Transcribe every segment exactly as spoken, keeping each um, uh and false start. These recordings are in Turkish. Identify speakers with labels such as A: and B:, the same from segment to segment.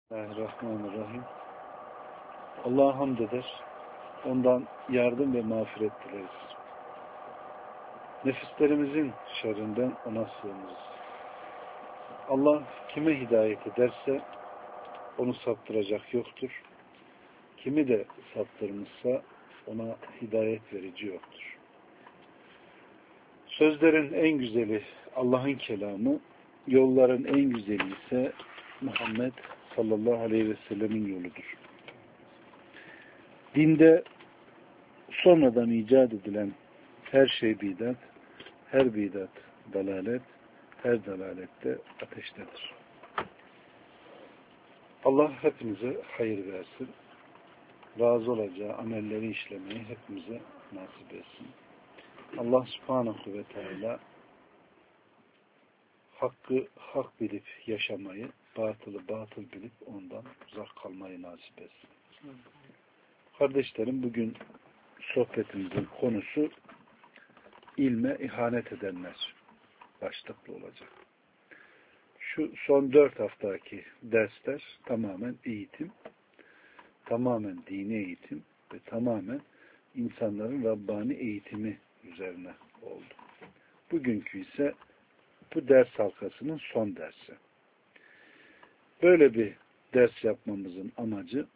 A: Bismillahirrahmanirrahim. Allah'a hamd eder. Ondan yardım ve mağfiret dileriz. Nefislerimizin şerrinden ona sığınırız. Allah kime hidayet ederse onu saptıracak yoktur. Kimi de saptırmışsa ona hidayet verici yoktur. Sözlerin en güzeli Allah'ın kelamı, yolların en güzeli ise Muhammed sallallahu aleyhi ve sellemin yoludur. Dinde sonradan icat edilen her şey bidat, her bidat dalalet, her dalalette ateştedir. Allah hepimize hayır versin. Razı olacağı amelleri işlemeyi hepimize nasip etsin. Allah subhanahu ve teala hakkı hak bilip yaşamayı, batılı batıl bilip ondan uzak kalmayı nasip etsin. Kardeşlerim, bugün sohbetimizin konusu ilme ihanet edenler başlıklı olacak. Şu son dört haftaki dersler tamamen eğitim, tamamen dini eğitim ve tamamen insanların Rabbani eğitimi üzerine oldu. Bugünkü ise bu ders halkasının son dersi. Böyle bir ders yapmamızın amacı,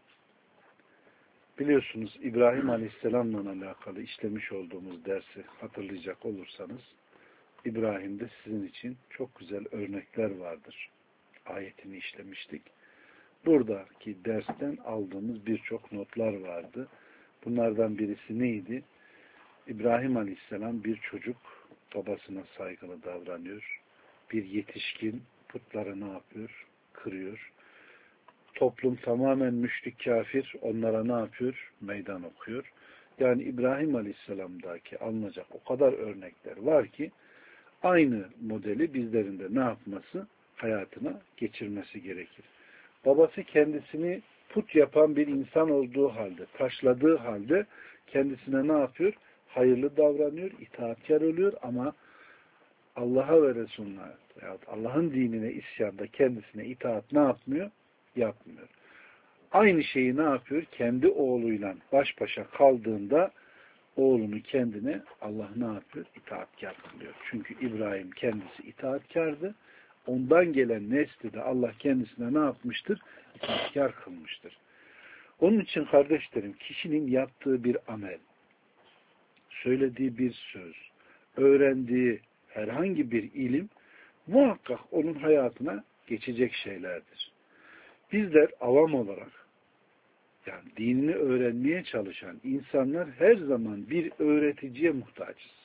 A: biliyorsunuz İbrahim Aleyhisselam'la alakalı işlemiş olduğumuz dersi hatırlayacak olursanız, İbrahim'de sizin için çok güzel örnekler vardır. Ayetini işlemiştik. Buradaki dersten aldığımız birçok notlar vardı. Bunlardan birisi neydi? İbrahim Aleyhisselam bir çocuk, babasına saygılı davranıyor. Bir yetişkin putları ne yapıyor? Kırıyor. Toplum tamamen müşrik kafir, onlara ne yapıyor? Meydan okuyor. Yani İbrahim Aleyhisselam'daki alınacak o kadar örnekler var ki aynı modeli bizlerin de ne yapması? Hayatına geçirmesi gerekir. Babası kendisini put yapan bir insan olduğu halde, taşladığı halde kendisine ne yapıyor? Hayırlı davranıyor, itaatkar oluyor ama Allah'a ve Resulüne veyahut Allah'ın dinine isyanda kendisine itaat ne yapmıyor? Yapmıyor. Aynı şeyi ne yapıyor? Kendi oğluyla baş başa kaldığında oğlunu kendine Allah ne yapıyor? İtaatkar kılıyor. Çünkü İbrahim kendisi itaatkardı. Ondan gelen nesli de Allah kendisine ne yapmıştır? İtaatkar kılmıştır. Onun için kardeşlerim, kişinin yaptığı bir amel, söylediği bir söz, öğrendiği herhangi bir ilim muhakkak onun hayatına geçecek şeylerdir. Bizler avam olarak, yani dinini öğrenmeye çalışan insanlar her zaman bir öğreticiye muhtaçız.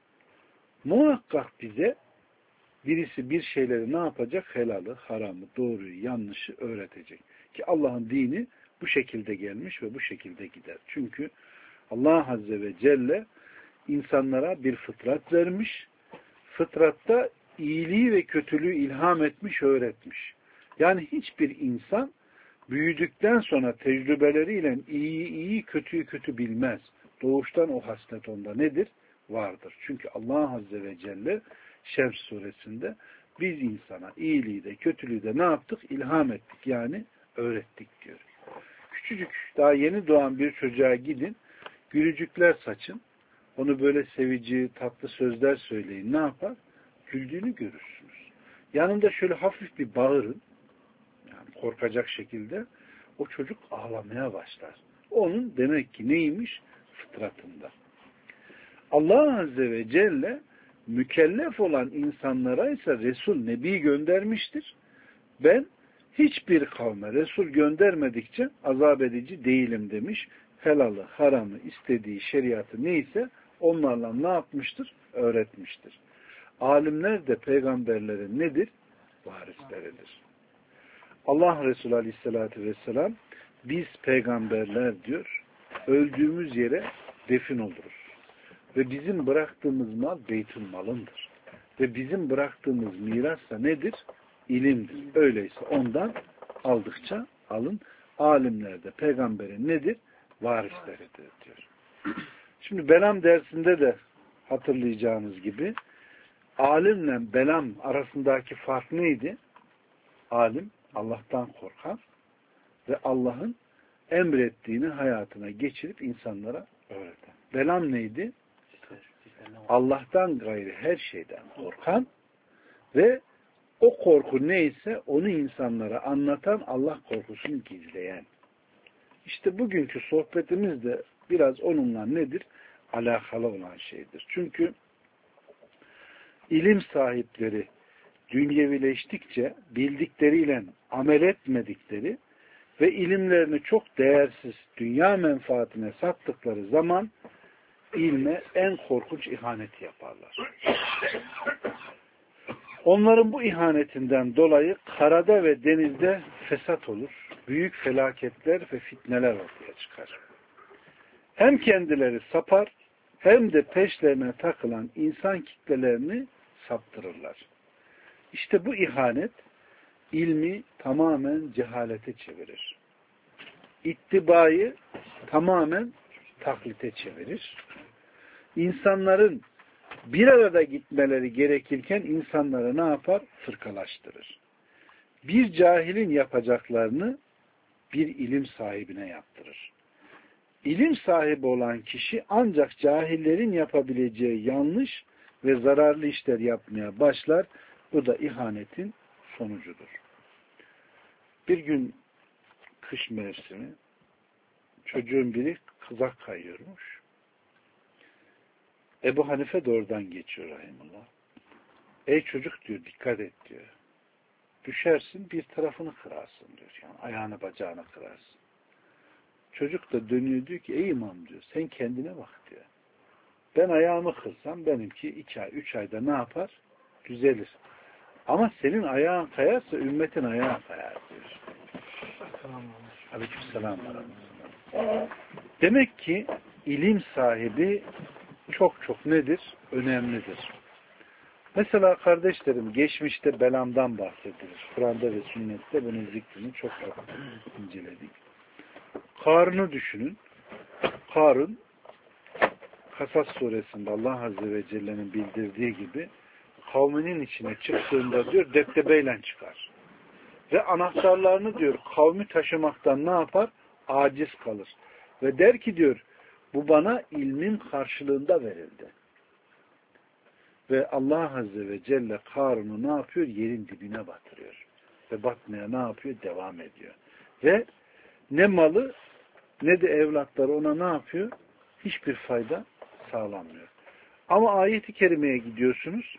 A: Muhakkak bize birisi bir şeyleri ne yapacak? Helalı, haramı, doğruyu, yanlışı öğretecek. Ki Allah'ın dini bu şekilde gelmiş ve bu şekilde gider. Çünkü Allah Azze ve Celle insanlara bir fıtrat vermiş. Fıtratta iyiliği ve kötülüğü ilham etmiş, öğretmiş. Yani hiçbir insan büyüdükten sonra tecrübeleriyle iyiyi iyi, kötüyü kötü bilmez. Doğuştan o haslet onda nedir? Vardır. Çünkü Allah Azze ve Celle Şems suresinde biz insana iyiliği de kötülüğü de ne yaptık? İlham ettik. Yani öğrettik diyor. Küçücük, daha yeni doğan bir çocuğa gidin, gülücükler saçın, onu böyle sevici, tatlı sözler söyleyin. Ne yapar? Güldüğünü görürsünüz. Yanında şöyle hafif bir bağırın, yani korkacak şekilde, o çocuk ağlamaya başlar. Onun demek ki neymiş? Fıtratında. Allah Azze ve Celle mükellef olan insanlara ise Resul, Nebi göndermiştir. Ben hiçbir kavme Resul göndermedikçe azap edici değilim demiş. Helalı, haramı, istediği şeriatı neyse onlarla ne yapmıştır? Öğretmiştir. Alimler de peygamberlerin nedir? Varisleridir. Allah Resulü Aleyhisselatü Vesselam biz peygamberler diyor, öldüğümüz yere defin oluruz. Ve bizim bıraktığımız mal beytül malındır. Ve bizim bıraktığımız miras da nedir? İlimdir. Öyleyse ondan aldıkça alın. Alimler de peygamberin nedir? Varisleridir diyor. Şimdi Belam dersinde de hatırlayacağınız gibi alimle Belam arasındaki fark neydi? Alim Allah'tan korkar, ve Allah'ın emrettiğini hayatına geçirip insanlara öğreten. Velam neydi? Allah'tan gayrı her şeyden korkan ve o korku neyse onu insanlara anlatan, Allah korkusunu gizleyen. İşte bugünkü sohbetimiz de biraz onunla nedir? Alakalı olan şeydir. Çünkü ilim sahipleri dünyevileştikçe bildikleriyle amel etmedikleri ve ilimlerini çok değersiz dünya menfaatine sattıkları zaman ilme en korkunç ihaneti yaparlar. Onların bu ihanetinden dolayı karada ve denizde fesat olur. Büyük felaketler ve fitneler ortaya çıkar. Hem kendileri sapar hem de peşlerine takılan insan kitlelerini saptırırlar. İşte bu ihanet ilmi tamamen cehalete çevirir. İttibayı tamamen taklite çevirir. İnsanların bir arada gitmeleri gerekirken insanları ne yapar? Fırkalaştırır. Bir cahilin yapacaklarını bir ilim sahibine yaptırır. İlim sahibi olan kişi ancak cahillerin yapabileceği yanlış ve zararlı işler yapmaya başlar. Bu da ihanetin sonucudur. Bir gün kış mevsimi çocuğun biri kızak kayıyormuş. Ebu Hanife de oradan geçiyor rahimullah. Ey çocuk diyor, dikkat et diyor. Düşersin bir tarafını kırarsın diyor. Yani ayağını bacağını kırarsın. Çocuk da dönüyor diyor ki ey imam diyor, sen kendine bak diyor. Ben ayağımı kırsam benimki iki ay, üç ayda ne yapar? Düzelir. Ama senin ayağın kayarsa ümmetin ayağı kayar diyor. Aleykümselam. Demek ki ilim sahibi çok çok nedir? Önemlidir. Mesela kardeşlerim geçmişte belamdan bahsedilir. Kur'an'da ve sünnette bunun zikrini çok çok inceledik. Karun'u düşünün. Karun Kasas suresinde Allah Azze ve Celle'nin bildirdiği gibi kavminin içine çıktığında diyor deptebeyle çıkar. Ve anahtarlarını diyor kavmi taşımaktan ne yapar? Aciz kalır. Ve der ki diyor bu bana ilmin karşılığında verildi. Ve Allah Azze ve Celle Karun'u ne yapıyor? Yerin dibine batırıyor. Ve batmaya ne yapıyor? Devam ediyor. Ve ne malı ne de evlatları ona ne yapıyor? Hiçbir fayda sağlamıyor. Ama ayet-i kerimeye gidiyorsunuz.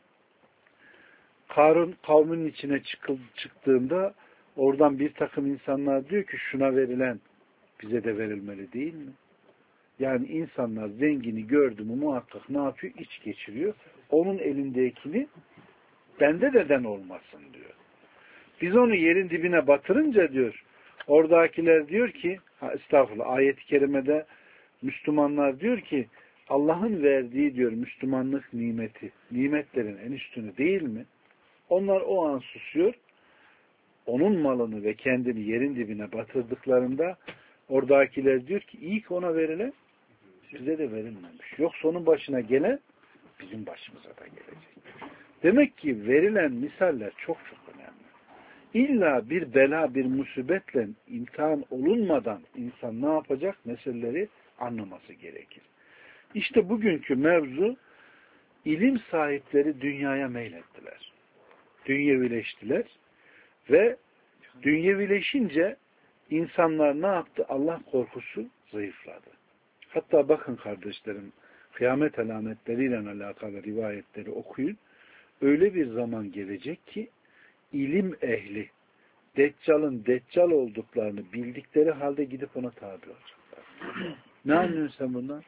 A: Karun kavminin içine çıktığında oradan bir takım insanlar diyor ki şuna verilen bize de verilmeli değil mi? Yani insanlar zengini gördü mü muhakkak ne yapıyor? İç geçiriyor. Onun elindekini bende neden olmasın diyor. Biz onu yerin dibine batırınca diyor oradakiler diyor ki ha, estağfurullah ayet-i kerimede Müslümanlar diyor ki Allah'ın verdiği diyor Müslümanlık nimeti nimetlerin en üstünü değil mi? Onlar o an susuyor. Onun malını ve kendini yerin dibine batırdıklarında oradakiler diyor ki iyi ki ona verilen bize de verilmemiş. Yoksa onun başına gelen bizim başımıza da gelecek. Demek ki verilen misaller çok çok önemli. İlla bir bela, bir musibetle imtihan olunmadan insan ne yapacak? Meseleleri anlaması gerekir. İşte bugünkü mevzu ilim sahipleri dünyaya meylettiler. Dünyevileştiler ve dünyevileşince insanlar ne yaptı? Allah korkusu zayıfladı. Hatta bakın kardeşlerim, kıyamet alametleriyle alakalı rivayetleri okuyun. Öyle bir zaman gelecek ki ilim ehli Deccal'ın Deccal olduklarını bildikleri halde gidip ona tabi olacaklar. Ne anlıyorsun sen bundan?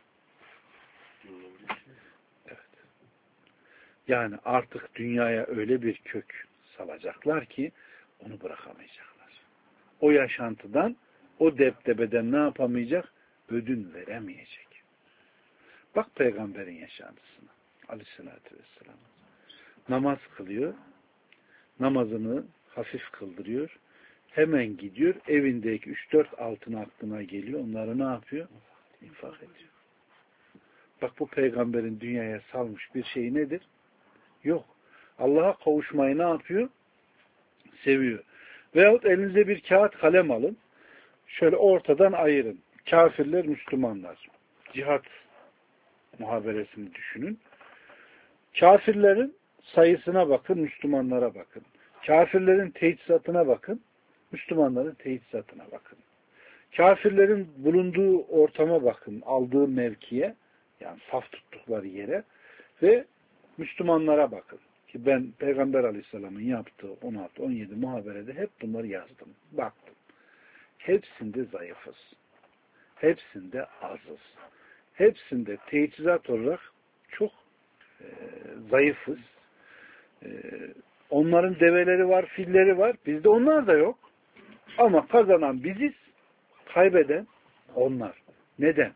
A: Evet. Yani artık dünyaya öyle bir kök salacaklar ki onu bırakamayacaklar. O yaşantıdan, o deptebeden ne yapamayacak? Ödün veremeyecek. Bak peygamberin yaşantısına. Aleyhissalatü vesselam. Namaz kılıyor. Namazını hafif kıldırıyor. Hemen gidiyor. Evindeki üç dört altın aklına geliyor. Onları ne yapıyor? İnfak ediyor. Bak bu peygamberin dünyaya salmış bir şey nedir? Yok. Allah'a kavuşmayı ne yapıyor? Seviyor. Veyahut elinize bir kağıt kalem alın. Şöyle ortadan ayırın. Kafirler, Müslümanlar. Cihat muhaberesini düşünün. Kafirlerin sayısına bakın, Müslümanlara bakın. Kafirlerin teçhizatına bakın, Müslümanların teçhizatına bakın. Kafirlerin bulunduğu ortama bakın, aldığı mevkiye, yani saf tuttukları yere ve Müslümanlara bakın. Ki ben Peygamber Aleyhisselam'ın yaptığı on altı on yedi muhaberede hep bunları yazdım, baktım. Hepsinde zayıfız. Hepsinde azız. Hepsinde teçhizat olarak çok e, zayıfız. E, onların develeri var, filleri var. Bizde onlar da yok. Ama kazanan biziz, kaybeden onlar. Neden?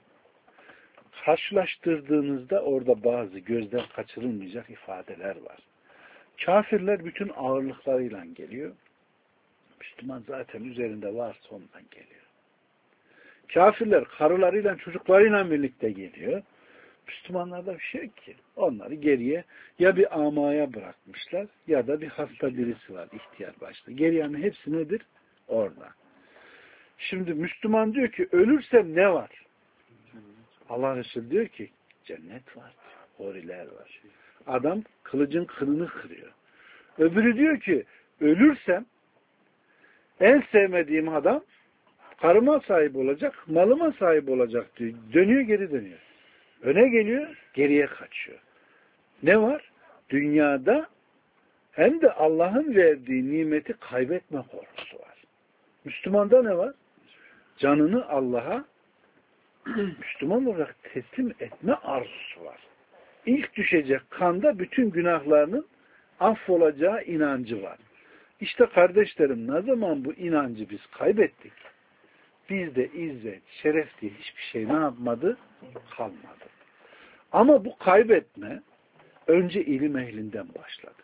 A: Karşılaştırdığınızda orada bazı gözden kaçırılmayacak ifadeler var. Kafirler bütün ağırlıklarıyla geliyor. Müslüman zaten üzerinde varsa ondan geliyor. Kafirler karılarıyla çocuklarıyla birlikte geliyor. Müslümanlarda bir şey yok ki. Onları geriye ya bir amaya bırakmışlar ya da bir hasta birisi var ihtiyar başta. Geriyenin hepsi nedir? Orada. Şimdi Müslüman diyor ki ölürsem ne var? Allah Resulü diyor ki cennet var. Horiler var. Adam kılıcın kılını kırıyor. Öbürü diyor ki ölürsem en sevmediğim adam karıma sahip olacak, malıma sahip olacak diyor. Dönüyor geri dönüyor. Öne geliyor, geriye kaçıyor. Ne var? Dünyada hem de Allah'ın verdiği nimeti kaybetme korkusu var. Müslümanda ne var? Canını Allah'a Müslüman olarak teslim etme arzusu var. İlk düşecek kanda bütün günahlarının affolacağı inancı var. İşte kardeşlerim ne zaman bu inancı biz kaybettik? Bizde izzet, şeref diye hiçbir şey ne yapmadı? Kalmadı. Ama bu kaybetme önce ilim ehlinden başladı.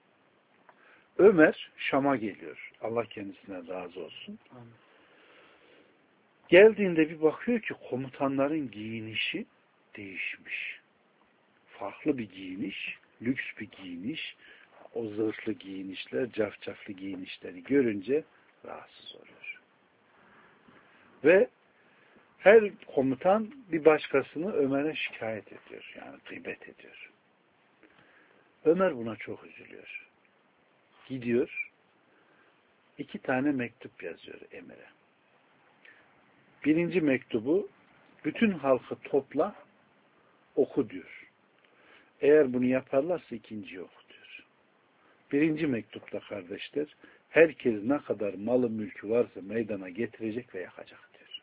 A: Ömer Şam'a geliyor. Allah kendisine razı olsun. Amin. Geldiğinde bir bakıyor ki komutanların giyinişi değişmiş. Farklı bir giyiniş, lüks bir giyiniş, o zırhlı giyinişler, cafcaflı giyinişleri görünce rahatsız oluyor. Ve her komutan bir başkasını Ömer'e şikayet ediyor. Yani gıybet ediyor. Ömer buna çok üzülüyor. Gidiyor, iki tane mektup yazıyor Emir'e. Birinci mektubu bütün halkı topla, oku diyor. Eğer bunu yaparlarsa ikinci oku diyor. Birinci mektupta kardeşler, herkes ne kadar malı mülkü varsa meydana getirecek ve yakacak diyor.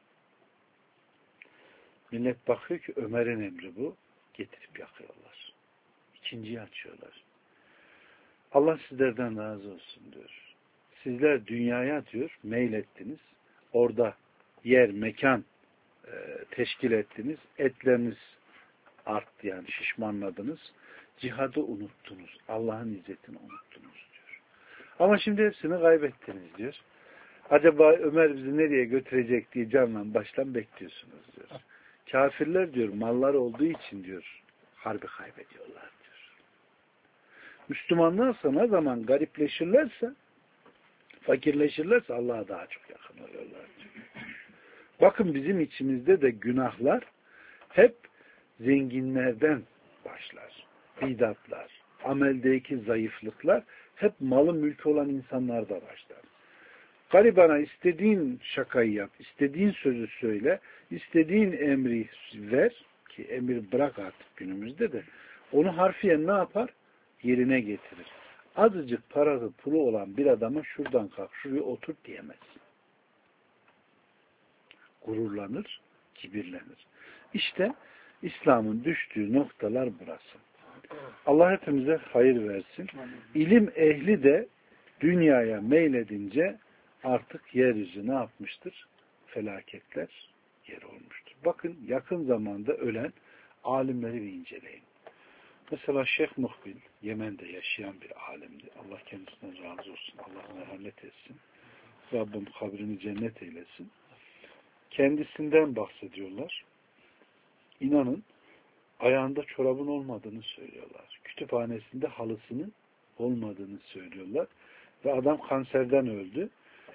A: Millet bakıyor ki Ömer'in emri bu, getirip yakıyorlar. İkinciyi açıyorlar. Allah sizlerden razı olsun diyor. Sizler dünyaya diyor meylettiniz. Orada yer, mekan e, teşkil ettiniz. Etleriniz arttı yani şişmanladınız. Cihadı unuttunuz. Allah'ın izzetini unuttunuz diyor. Ama şimdi hepsini kaybettiniz diyor. Acaba Ömer bizi nereye götürecek diye canla baştan bekliyorsunuz diyor. Kafirler diyor mallar olduğu için diyor harbi kaybediyorlar diyor. Müslümanlar ne zaman garipleşirlerse fakirleşirlerse Allah'a daha çok yakın oluyorlar diyor. Bakın bizim içimizde de günahlar hep zenginlerden başlar. Bidatlar, ameldeki zayıflıklar hep malı mülkü olan insanlarda başlar. Garibana istediğin şakayı yap, istediğin sözü söyle, istediğin emri ver ki emir bırak artık günümüzde de onu harfiyen ne yapar? Yerine getirir. Azıcık parası pulu olan bir adama şuradan kalk, şuraya otur diyemez. Gururlanır, kibirlenir. İşte İslam'ın düştüğü noktalar burası. Allah hepimize hayır versin. İlim ehli de dünyaya meyledince artık yeryüzü ne yapmıştır? Felaketler yer olmuştur. Bakın yakın zamanda ölen alimleri bir inceleyin. Mesela Şeyh Muhbil, Yemen'de yaşayan bir alimdi. Allah kendisinden razı olsun. Allah merhamet etsin. Rabbim kabrini cennet eylesin. Kendisinden bahsediyorlar. İnanın ayağında çorabın olmadığını söylüyorlar. Kütüphanesinde halısının olmadığını söylüyorlar. Ve adam kanserden öldü.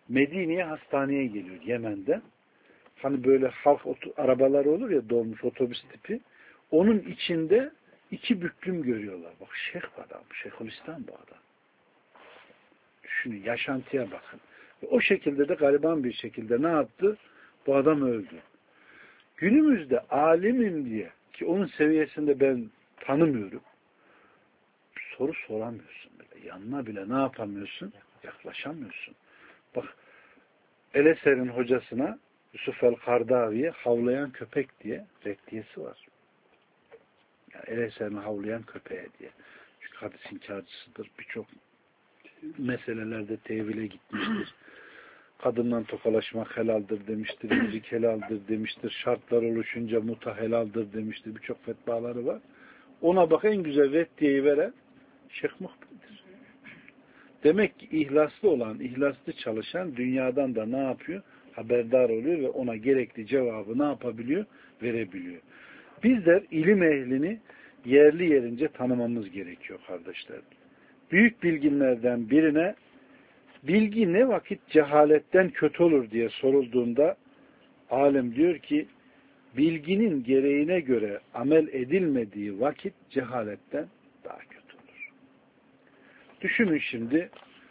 A: Medine'ye hastaneye geliyor Yemen'de. Hani böyle halk arabaları olur ya, dolmuş otobüs tipi. Onun içinde iki büklüm görüyorlar. Bak şeyh adam, Şeyhülislam bu adam. Düşünün, yaşantıya bakın. O şekilde de gariban bir şekilde ne yaptı? Bu adam öldü. Günümüzde alimim diye, ki onun seviyesinde ben tanımıyorum, soru soramıyorsun bile. Yanına bile ne yapamıyorsun? Yaklaşamıyorsun. Bak, Eleser'in hocasına Yusuf el-Kardavi'ye havlayan köpek diye reddiyesi var. Yani Eleser'in havlayan köpeğe diye. Çünkü hadis inkarcısıdır. Birçok meselelerde tevhile gitmiştir. Kadından tokalaşmak helaldir demiştir. Müzik helaldir demiştir. Şartlar oluşunca muta helaldir demiştir. Birçok fetvaları var. Ona bak, en güzel reddiyeyi veren Şeyh Muhbir'dir. Demek ki ihlaslı olan, ihlaslı çalışan dünyadan da ne yapıyor? Haberdar oluyor ve ona gerekli cevabı ne yapabiliyor? Verebiliyor. Bizler ilim ehlini yerli yerince tanımamız gerekiyor kardeşler. Büyük bilginlerden birine bilgi ne vakit cehaletten kötü olur diye sorulduğunda alim diyor ki bilginin gereğine göre amel edilmediği vakit cehaletten daha kötü olur. Düşünün şimdi,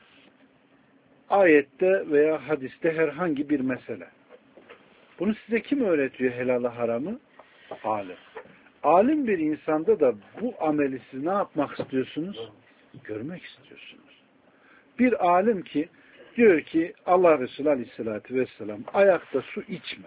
A: ayette veya hadiste herhangi bir mesele. Bunu size kim öğretiyor, helalı haramı? Alim. Alim bir insanda da bu ameli siz ne yapmak istiyorsunuz? Görmek istiyorsunuz. Bir alim ki diyor ki Allah Resulü Aleyhisselatü Vesselam ayakta su içme.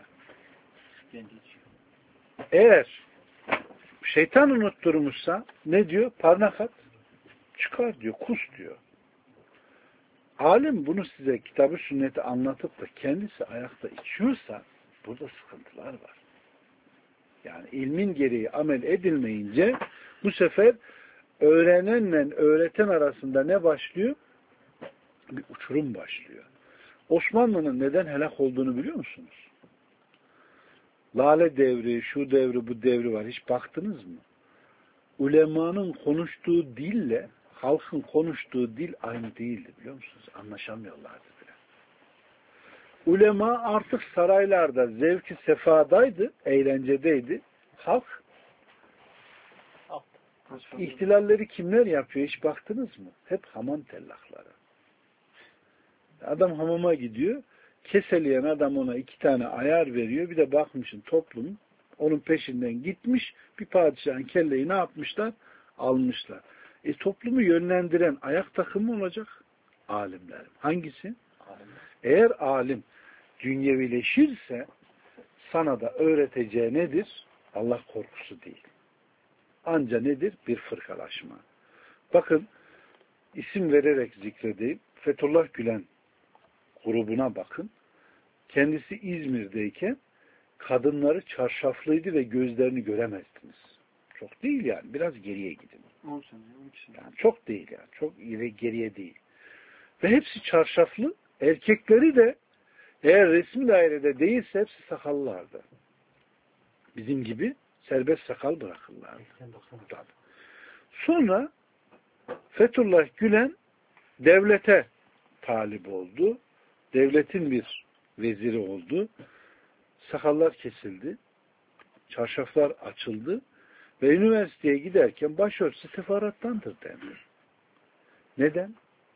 A: Eğer şeytan unutturmuşsa ne diyor? Parmak at. Çıkar diyor. Kus diyor. Alim bunu size kitabı sünneti anlatıp da kendisi ayakta içiyorsa burada sıkıntılar var. Yani ilmin gereği amel edilmeyince bu sefer öğrenenle öğreten arasında ne başlıyor? Bir uçurum başlıyor. Osmanlı'nın neden helak olduğunu biliyor musunuz? Lale devri, şu devri, bu devri var. Hiç baktınız mı? Ulemanın konuştuğu dille halkın konuştuğu dil aynı değildi, biliyor musunuz? Anlaşamıyorlardı bile. Ulema artık saraylarda zevki sefadaydı, eğlencedeydi. Halk ihtilalleri kimler yapıyor? Hiç baktınız mı? Hep hamam tellakları. Adam hamama gidiyor, keseleyen adam ona iki tane ayar veriyor. Bir de bakmışsın toplum onun peşinden gitmiş, bir padişahın kelleyi ne yapmışlar? Almışlar. E toplumu yönlendiren ayak takımı olacak alimler. Hangisi? Alim. Eğer alim dünyevileşirse sana da öğreteceği nedir? Allah korkusu değil. Anca nedir? Bir fırkalaşma. Bakın, isim vererek zikredeyim. Fethullah Gülen grubuna bakın. Kendisi İzmir'deyken kadınları çarşaflıydı ve gözlerini göremezdiniz. Çok değil yani. Biraz geriye gidin. Yani çok değil yani. Çok ileri geriye değil. Ve hepsi çarşaflı. Erkekleri de eğer resmi dairede değilse hepsi sakallılardı. Bizim gibi serbest sakal bırakırlardı. Sonra Fethullah Gülen devlete talip oldu. Devletin bir veziri oldu. Sakallar kesildi. Çarşaflar açıldı. Ve üniversiteye giderken başörtüsü sefarattandır denir. Neden?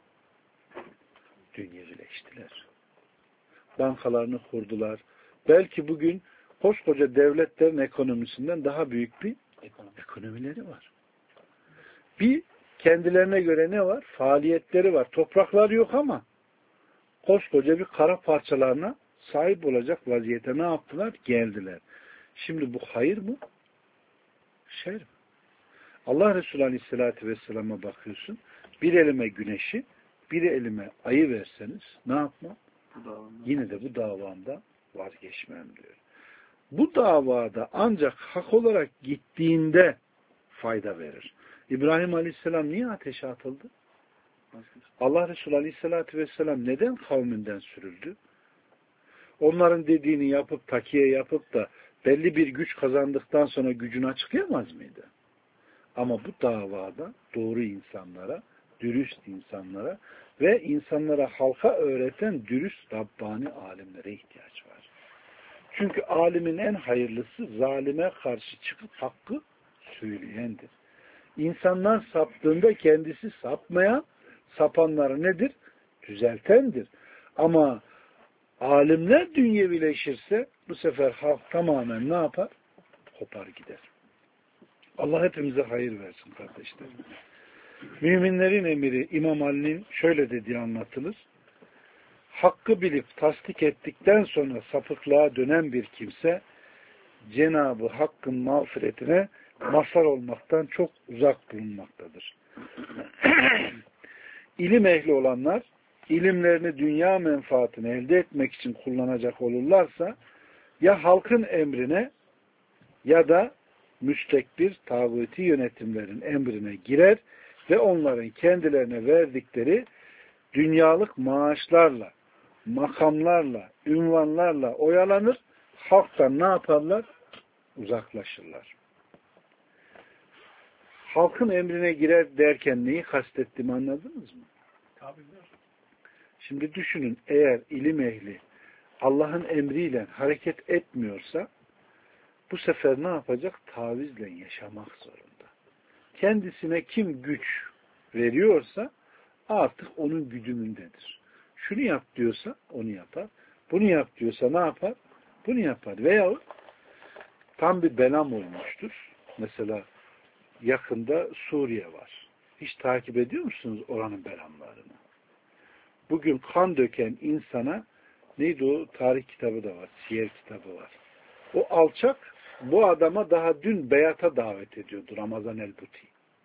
A: Dünyevileştiler. Bankalarını kurdular. Belki bugün koskoca devletlerin ekonomisinden daha büyük bir Ekonomi. ekonomileri var. Bir kendilerine göre ne var? Faaliyetleri var. Toprakları yok ama koskoca bir kara parçalarına sahip olacak vaziyete ne yaptılar? Geldiler. Şimdi bu hayır mı? Şer mi? Allah Resulü Aleyhisselatü Vesselam'a bakıyorsun. Bir elime güneşi, bir elime ayı verseniz ne yapmam? Yine de bu davamda vazgeçmem diyor. Bu davada ancak hak olarak gittiğinde fayda verir. İbrahim Aleyhisselam niye ateşe atıldı? Allah Resulü Aleyhisselatü Vesselam neden kavminden sürüldü? Onların dediğini yapıp takiye yapıp da belli bir güç kazandıktan sonra gücünü açıklayamaz mıydı? Ama bu davada doğru insanlara, dürüst insanlara ve insanlara halka öğreten dürüst Rabbani alimlere ihtiyaç var. Çünkü alimin en hayırlısı zalime karşı çıkıp hakkı söyleyendir. İnsanlar saptığında kendisi sapmayan, sapanları nedir? Düzeltendir. Ama alimler dünyevileşirse bu sefer halk tamamen ne yapar? Kopar gider. Allah hepimize hayır versin kardeşlerim. Müminlerin emiri İmam Ali'nin şöyle dediği anlatılır. Hakkı bilip tasdik ettikten sonra sapıklığa dönen bir kimse Cenab-ı Hakk'ın mağfiretine mazhar olmaktan çok uzak bulunmaktadır. İlim ehli olanlar ilimlerini dünya menfaatini elde etmek için kullanacak olurlarsa ya halkın emrine ya da müstekbir tağuti yönetimlerin emrine girer ve onların kendilerine verdikleri dünyalık maaşlarla, makamlarla, ünvanlarla oyalanır, halktan ne yaparlar? Uzaklaşırlar. Halkın emrine girer derken neyi kastettiğimi anladınız mı?
B: Tabii.
A: Şimdi düşünün, eğer ilim ehli Allah'ın emriyle hareket etmiyorsa bu sefer ne yapacak? Tavizle yaşamak zorunda. Kendisine kim güç veriyorsa artık onun güdümündedir. Şunu yap diyorsa onu yapar. Bunu yap diyorsa ne yapar? Bunu yapar. Veyahut tam bir belam olmuştur. Mesela yakında Suriye var. Hiç takip ediyor musunuz oranın belamlarını? Bugün kan döken insana neydi o? Tarih kitabı da var. Siyer kitabı var. O alçak bu adama daha dün beyata davet ediyordu. Ramazan el-Buti.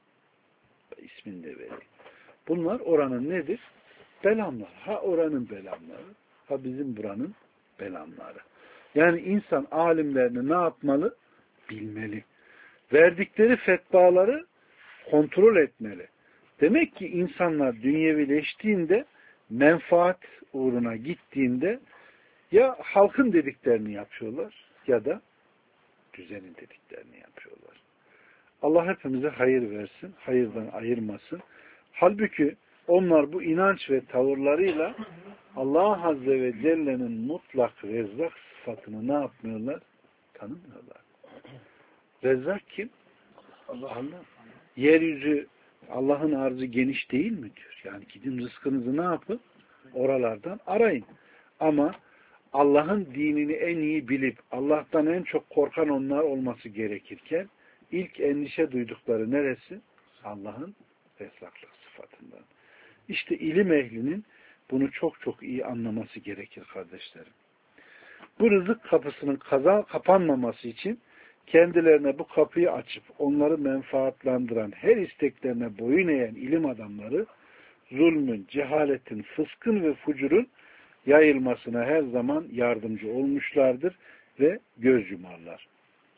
A: İsmini de vereyim. Bunlar oranın nedir? Belamlar. Ha oranın belamları, ha bizim buranın belamları. Yani insan alimlerini ne yapmalı? Bilmeli. Verdikleri fetvaları kontrol etmeli. Demek ki insanlar dünyevileştiğinde, menfaat uğruna gittiğinde ya halkın dediklerini yapıyorlar ya da düzenin dediklerini yapıyorlar. Allah hepimize hayır versin, hayırdan ayırmasın. Halbuki onlar bu inanç ve tavırlarıyla Allah Azze ve Celle'nin mutlak rezzak sıfatını ne yapmıyorlar? Tanımıyorlar. Rezzak kim? Allah. Allah. Yeryüzü Allah'ın arzı geniş değil mi diyor. Yani gidin rızkınızı ne yapın? Oralardan arayın. Ama Allah'ın dinini en iyi bilip Allah'tan en çok korkan onlar olması gerekirken ilk endişe duydukları neresi? Allah'ın rezzaklık sıfatından. İşte ilim ehlinin bunu çok çok iyi anlaması gerekir kardeşlerim. Bu rızık kapısının kaza kapanmaması için kendilerine bu kapıyı açıp onları menfaatlandıran, her isteklerine boyun eğen ilim adamları zulmün, cehaletin, fıskın ve fucurun yayılmasına her zaman yardımcı olmuşlardır ve göz yumarlar.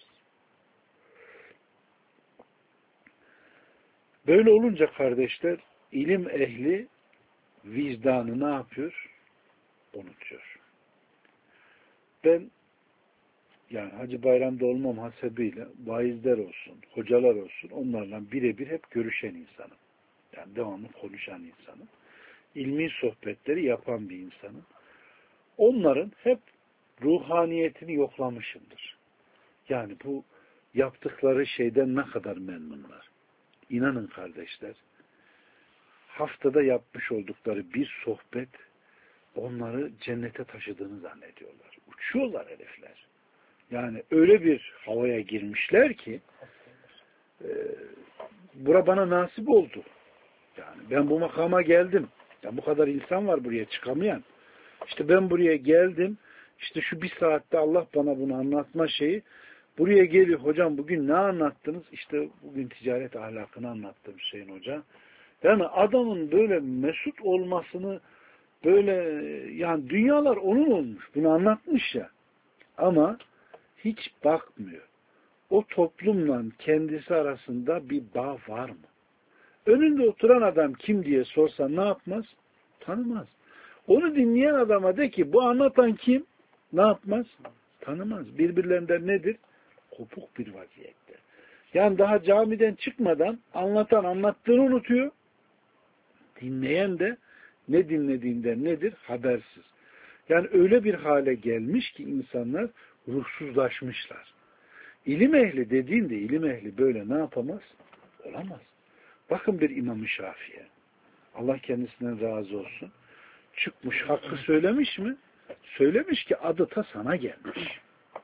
A: Böyle olunca kardeşler, ilim ehli vicdanı ne yapıyor? Unutuyor. Ben yani Hacı Bayram'da olmam hasebiyle vaizler olsun, hocalar olsun onlarla birebir hep görüşen insanım. Yani devamlı konuşan insanım. İlmi sohbetleri yapan bir insanım. Onların hep ruhaniyetini yoklamışımdır. Yani bu yaptıkları şeyden ne kadar memnunlar. İnanın kardeşler, haftada yapmış oldukları bir sohbet onları cennete taşıdığını zannediyorlar. Uçuyorlar herifler. Yani öyle bir havaya girmişler ki e, bura bana nasip oldu. Yani ben bu makama geldim. Ya bu kadar insan var buraya çıkamayan. İşte ben buraya geldim. İşte şu bir saatte Allah bana bunu anlatma şeyi. Buraya geliyor. Hocam bugün ne anlattınız? İşte bugün ticaret ahlakını anlattım Hüseyin Hoca. Yani adamın böyle mesut olmasını böyle yani dünyalar onun olmuş. Bunu anlatmış ya. Ama hiç bakmıyor. O toplumla kendisi arasında bir bağ var mı? Önünde oturan adam kim diye sorsa ne yapmaz? Tanımaz. Onu dinleyen adama de ki bu anlatan kim? Ne yapmaz? Tanımaz. Birbirlerinden nedir? Kopuk bir vaziyette. Yani daha camiden çıkmadan anlatan anlattığını unutuyor. Dinleyen de ne dinlediğinden nedir? Habersiz. Yani öyle bir hale gelmiş ki insanlar ruhsuzlaşmışlar. İlim ehli dediğinde ilim ehli böyle ne yapamaz? Olamaz. Bakın bir İmam-ı Şafii'ye. Allah kendisinden razı olsun. Çıkmış hakkı söylemiş mi? Söylemiş ki adı ta sana gelmiş.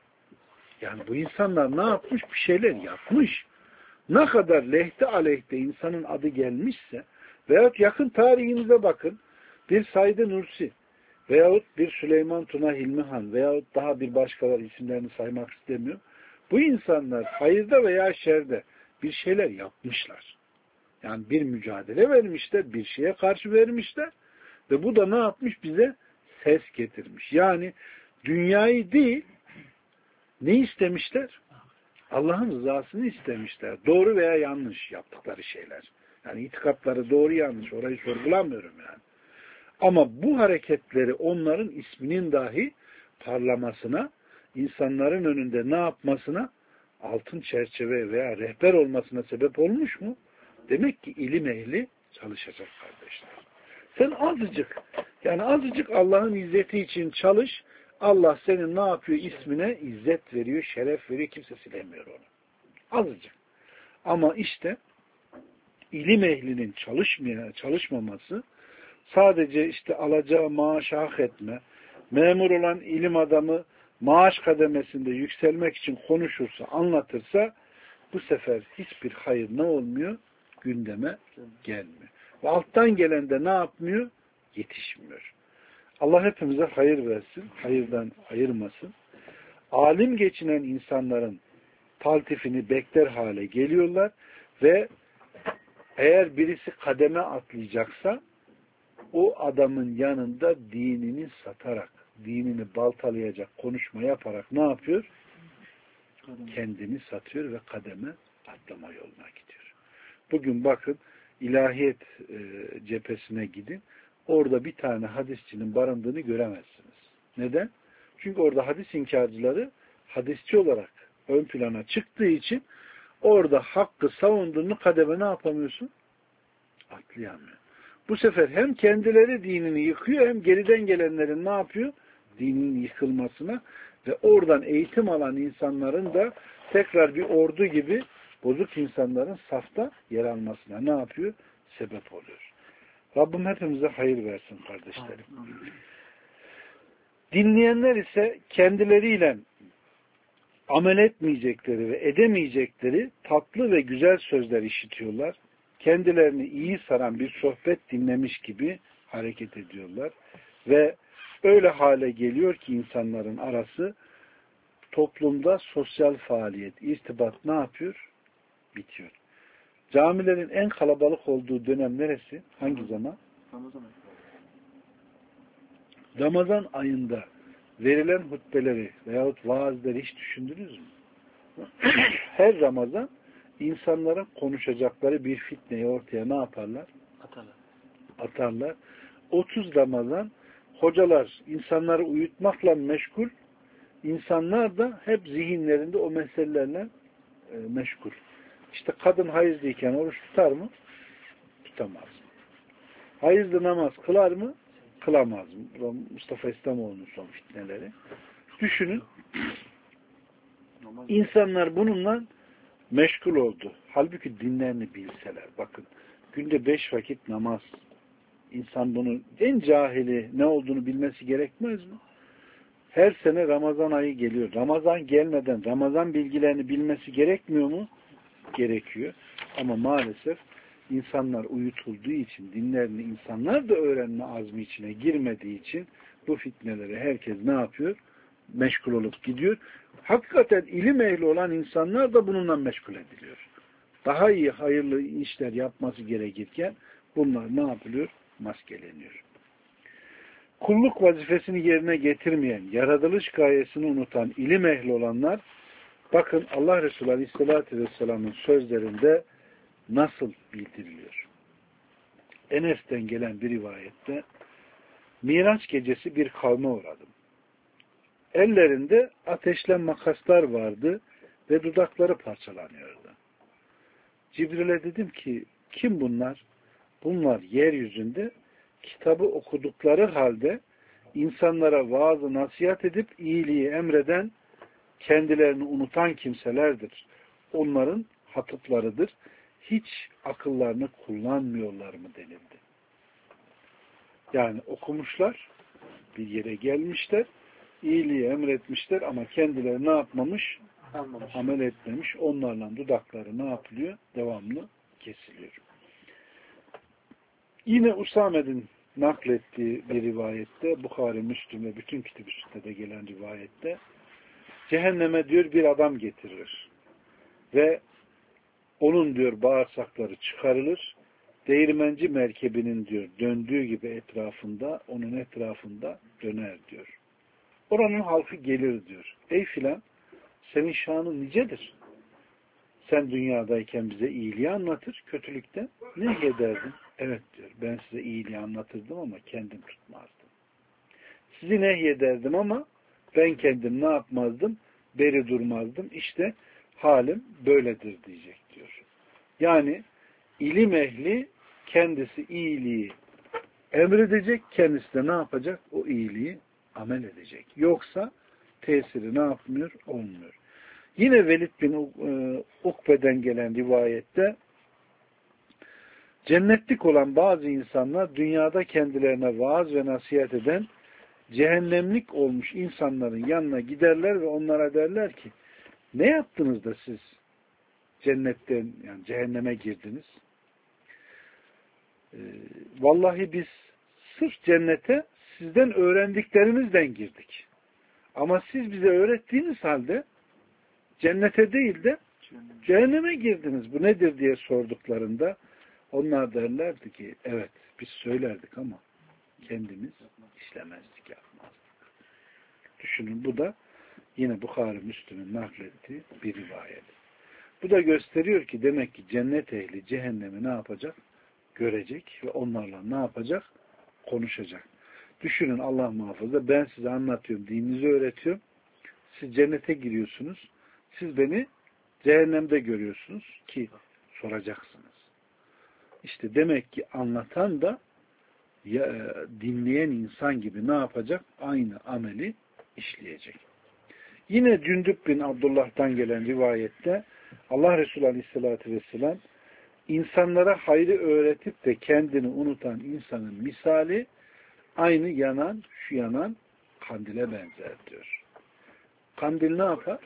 A: Yani bu insanlar ne yapmış? Bir şeyler yapmış. Ne kadar lehte aleyhte insanın adı gelmişse veyahut yakın tarihimize bakın bir Said Nursi veyahut bir Süleyman Tuna Hilmihan veyahut daha bir başkaları isimlerini saymak istemiyorum. Bu insanlar hayırda veya şerde bir şeyler yapmışlar. Yani bir mücadele vermişler, bir şeye karşı vermişler ve bu da ne yapmış? Bize ses getirmiş. Yani dünyayı değil, ne istemişler? Allah'ın rızasını istemişler. Doğru veya yanlış yaptıkları şeyler. Yani itikatları doğru yanlış. Orayı sorgulamıyorum yani. Ama bu hareketleri onların isminin dahi parlamasına, insanların önünde ne yapmasına, altın çerçeve veya rehber olmasına sebep olmuş mu? Demek ki ilim ehli çalışacak kardeşler. Sen azıcık, yani azıcık Allah'ın izzeti için çalış. Allah senin ne yapıyor? İsmine izzet veriyor, şeref veriyor. Kimse silemiyor onu. Azıcık. Ama işte ilim ehlinin çalışmaya, çalışmaması, sadece işte alacağı maaşı hak etme, memur olan ilim adamı maaş kademesinde yükselmek için konuşursa, anlatırsa bu sefer hiçbir hayır ne olmuyor? Gündeme gelmiyor. Ve alttan gelen de ne yapmıyor? Yetişmiyor. Allah hepimize hayır versin, hayırdan ayırmasın. Alim geçinen insanların taltifini bekler hale geliyorlar ve eğer birisi kademe atlayacaksa o adamın yanında dinini satarak, dinini baltalayacak konuşma yaparak ne yapıyor? Kendini satıyor ve kademe atlama yoluna gidiyor. Bugün bakın ilahiyet e, cephesine gidin. Orada bir tane hadisçinin barındığını göremezsiniz. Neden? Çünkü orada hadis inkarcıları hadisçi olarak ön plana çıktığı için orada hakkı savunduğunu kademe ne yapamıyorsun? Atlayamıyor. Bu sefer hem kendileri dinini yıkıyor hem geriden gelenlerin ne yapıyor? Dininin yıkılmasına ve oradan eğitim alan insanların da tekrar bir ordu gibi bozuk insanların safta yer almasına ne yapıyor? Sebep oluyor. Rabbim hepimize hayır versin kardeşlerim. Dinleyenler ise kendileriyle amel etmeyecekleri ve edemeyecekleri tatlı ve güzel sözler işitiyorlar. Kendilerini iyi saran bir sohbet dinlemiş gibi hareket ediyorlar. Ve öyle hale geliyor ki insanların arası toplumda sosyal faaliyet, irtibat ne yapıyor? Bitiyor. Camilerin en kalabalık olduğu dönem neresi? Hangi zaman?
B: Ramazan ayı.
A: Ramazan ayında verilen hutbeleri veyahut vaazları hiç düşündünüz mü? Her Ramazan insanların konuşacakları bir fitneyi ortaya ne yaparlar?
B: Atarlar.
A: Atarlar. otuz Ramazan hocalar insanları uyutmakla meşgul, insanlar da hep zihinlerinde o meselelerle e, meşgul. İşte kadın hayızlıyken oruç tutar mı? Tutamaz. Hayızlı namaz kılar mı? Kılamaz mı? Mustafa İslamoğlu'nun son fitneleri. Düşünün. İnsanlar bununla meşgul oldu. Halbuki dinlerini bilseler. Bakın günde beş vakit namaz. İnsan bunun en cahili ne olduğunu bilmesi gerekmez mi? Her sene Ramazan ayı geliyor. Ramazan gelmeden Ramazan bilgilerini bilmesi gerekmiyor mu? Gerekiyor. Ama maalesef insanlar uyutulduğu için, dinlerini insanlar da öğrenme azmi içine girmediği için bu fitneleri herkes ne yapıyor? Meşgul olup gidiyor. Hakikaten ilim ehli olan insanlar da bununla meşgul ediliyor. Daha iyi, hayırlı işler yapması gerekirken bunlar ne yapılıyor? Maskeleniyor. Kulluk vazifesini yerine getirmeyen, yaratılış gayesini unutan ilim ehli olanlar, bakın Allah Resulü Aleyhisselatü Vesselam'ın sözlerinde nasıl bildiriliyor? Enes'ten gelen bir rivayette Miraç gecesi bir kavme uğradım. Ellerinde ateşle makaslar vardı ve dudakları parçalanıyordu. Cibril'e dedim ki kim bunlar? Bunlar yeryüzünde kitabı okudukları halde insanlara vaazı nasihat edip iyiliği emreden, kendilerini unutan kimselerdir. Onların hatıplarıdır. Hiç akıllarını kullanmıyorlar mı denildi. Yani okumuşlar, bir yere gelmişler, iyiliği emretmişler ama kendileri ne yapmamış?
B: Anlamış.
A: Amel etmemiş. Onlarla dudakları ne yapılıyor? Devamlı kesiliyor. Yine Usame'nin naklettiği bir rivayette, Bukhari, Müslüm ve bütün kitap üstünde de gelen rivayette, cehenneme diyor bir adam getirilir. Ve onun diyor bağırsakları çıkarılır. Değirmenci merkebinin diyor döndüğü gibi etrafında, onun etrafında döner diyor. Oranın halkı gelir diyor. Ey filan, senin şanın nicedir. Sen dünyadayken bize iyiliği anlatır, kötülükten nehyederdin. Evet diyor, ben size iyiliği anlatırdım ama kendim tutmazdım. Sizi nehyederdim ama ben kendim ne yapmazdım? Beri durmazdım. İşte halim böyledir diyecek diyor. Yani ilim ehli kendisi iyiliği emredecek, kendisi de ne yapacak? O iyiliği amel edecek. Yoksa tesiri ne yapmıyor? Olmuyor. Yine Velid bin Ukbe'den gelen rivayette cennetlik olan bazı insanlar dünyada kendilerine vaaz ve nasihat eden cehennemlik olmuş insanların yanına giderler ve onlara derler ki ne yaptınız da siz cennetten yani cehenneme girdiniz? Ee, vallahi biz sırf cennete sizden öğrendiklerimizden girdik. Ama siz bize öğrettiğiniz halde cennete değil de cehenneme girdiniz. Bu nedir diye sorduklarında onlar derlerdi ki evet biz söylerdik ama kendimiz işlemezdik, yapmazdık. Düşünün bu da yine Bukhari Müslüm'ün naklettiği bir rivayet. Bu da gösteriyor ki demek ki cennet ehli cehennemi ne yapacak? Görecek ve onlarla ne yapacak? Konuşacak. Düşünün Allah muhafaza ben size anlatıyorum, dininizi öğretiyorum. Siz cennete giriyorsunuz. Siz beni cehennemde görüyorsunuz ki soracaksınız. İşte demek ki anlatan da ya, dinleyen insan gibi ne yapacak? Aynı ameli işleyecek. Yine Cündüb bin Abdullah'tan gelen rivayette Allah Resulü Aleyhisselatü Vesselam insanlara hayrı öğretip de kendini unutan insanın misali aynı yanan, şu yanan kandile benzer diyor. Kandil ne yapar?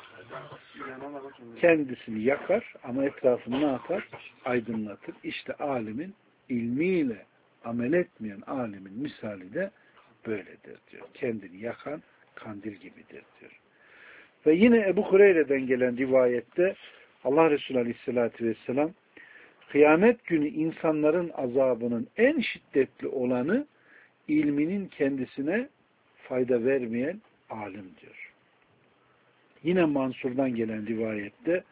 A: Kendisini yakar ama etrafını ne yapar? Aydınlatır. İşte alimin ilmiyle amel etmeyen alimin misali de böyledir diyor. Kendini yakan kandil gibidir diyor. Ve yine Ebu Hureyre'den gelen rivayette Allah Resulü Aleyhisselatü Vesselam kıyamet günü insanların azabının en şiddetli olanı ilminin kendisine fayda vermeyen alim diyor. Yine Mansur'dan gelen rivayette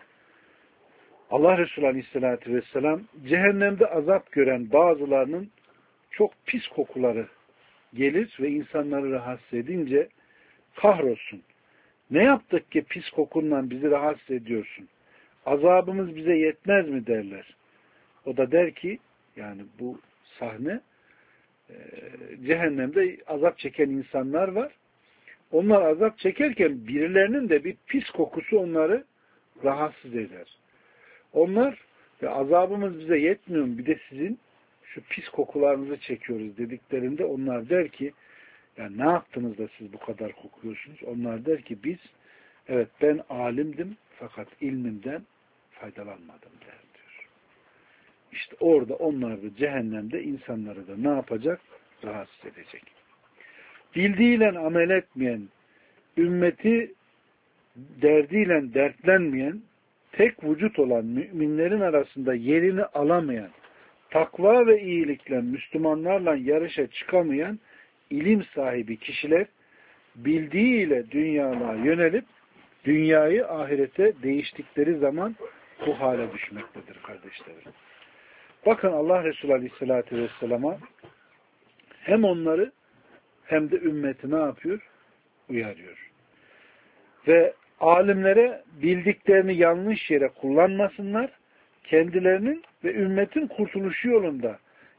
A: Allah Resulü Aleyhisselatü Vesselam cehennemde azap gören bazılarının çok pis kokuları gelir ve insanları rahatsız edince kahrolsun. Ne yaptık ki pis kokunla bizi rahatsız ediyorsun? Azabımız bize yetmez mi derler. O da der ki yani bu sahne e, cehennemde azap çeken insanlar var. Onlar azap çekerken birilerinin de bir pis kokusu onları rahatsız eder. Onlar ve azabımız bize yetmiyor mu? Bir de sizin şu pis kokularınızı çekiyoruz dediklerinde onlar der ki yani ne yaptınız da siz bu kadar kokuyorsunuz? Onlar der ki biz evet ben alimdim fakat ilmimden faydalanmadım der diyor. İşte orada onlar da cehennemde insanları da ne yapacak? Rahatsız edecek. Bildiğiyle amel etmeyen, ümmeti derdiyle dertlenmeyen, tek vücut olan müminlerin arasında yerini alamayan, takva ve iyilikle Müslümanlarla yarışa çıkamayan ilim sahibi kişiler bildiğiyle dünyalığa yönelip dünyayı ahirete değiştikleri zaman bu hale düşmektedir kardeşlerim. Bakın Allah Resulü Aleyhisselatü Vesselam'a hem onları hem de ümmeti ne yapıyor? Uyarıyor. Ve alimlere bildiklerini yanlış yere kullanmasınlar, kendilerinin ve ümmetin kurtuluşu yolunda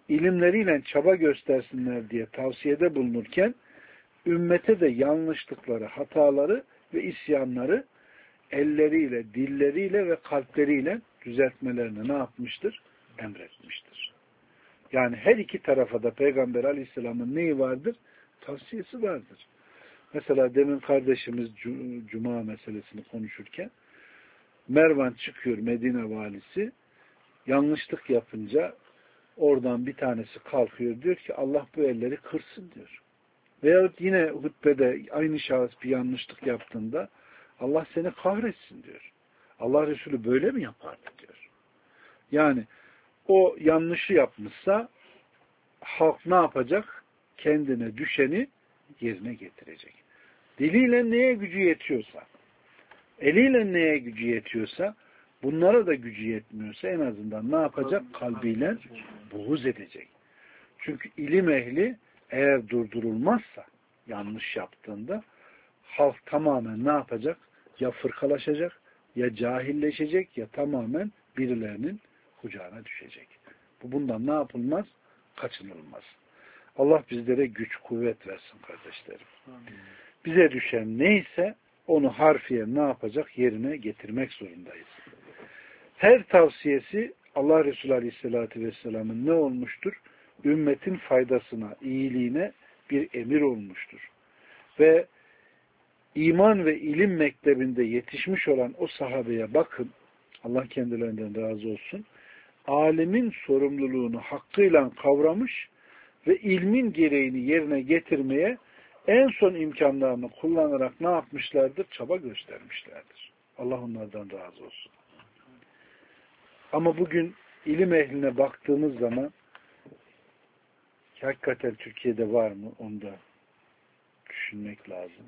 A: ilimleriyle çaba göstersinler diye tavsiyede bulunurken ümmete de yanlışlıkları, hataları ve isyanları elleriyle, dilleriyle ve kalpleriyle düzeltmelerini ne yapmıştır? Emretmiştir. Yani her iki tarafa da Peygamber Aleyhisselam'ın neyi vardır? Tavsiyesi vardır. Mesela demin kardeşimiz Cuma meselesini konuşurken Mervan çıkıyor, Medine valisi, yanlışlık yapınca oradan bir tanesi kalkıyor, diyor ki Allah bu elleri kırsın diyor. Veyahut yine hutbede aynı şahıs bir yanlışlık yaptığında Allah seni kahretsin diyor. Allah Resulü böyle mi yapardı diyor. Yani o yanlışı yapmışsa halk ne yapacak? Kendine düşeni yerine getirecek. Diliyle neye gücü yetiyorsa, eliyle neye gücü yetiyorsa, bunlara da gücü yetmiyorsa en azından ne yapacak? Kalbiyle buğuz edecek. Çünkü ilim ehli eğer durdurulmazsa yanlış yaptığında halk tamamen ne yapacak? Ya fırkalaşacak, ya cahilleşecek, ya tamamen birilerinin kucağına düşecek. Bu bundan ne yapılmaz? Kaçınılmaz. Allah bizlere güç, kuvvet versin kardeşlerim. Bize düşen neyse onu harfiyen ne yapacak? Yerine getirmek zorundayız. Her tavsiyesi Allah Resulü Aleyhisselatü Vesselam'ın ne olmuştur? Ümmetin faydasına, iyiliğine bir emir olmuştur. Ve iman ve ilim mektebinde yetişmiş olan o sahabeye bakın, Allah kendilerinden razı olsun, alimin sorumluluğunu hakkıyla kavramış ve ilmin gereğini yerine getirmeye en son imkanlarını kullanarak ne yapmışlardır? Çaba göstermişlerdir. Allah onlardan razı olsun. Ama bugün ilim ehline baktığımız zaman hakikaten Türkiye'de var mı? Onu da düşünmek lazım.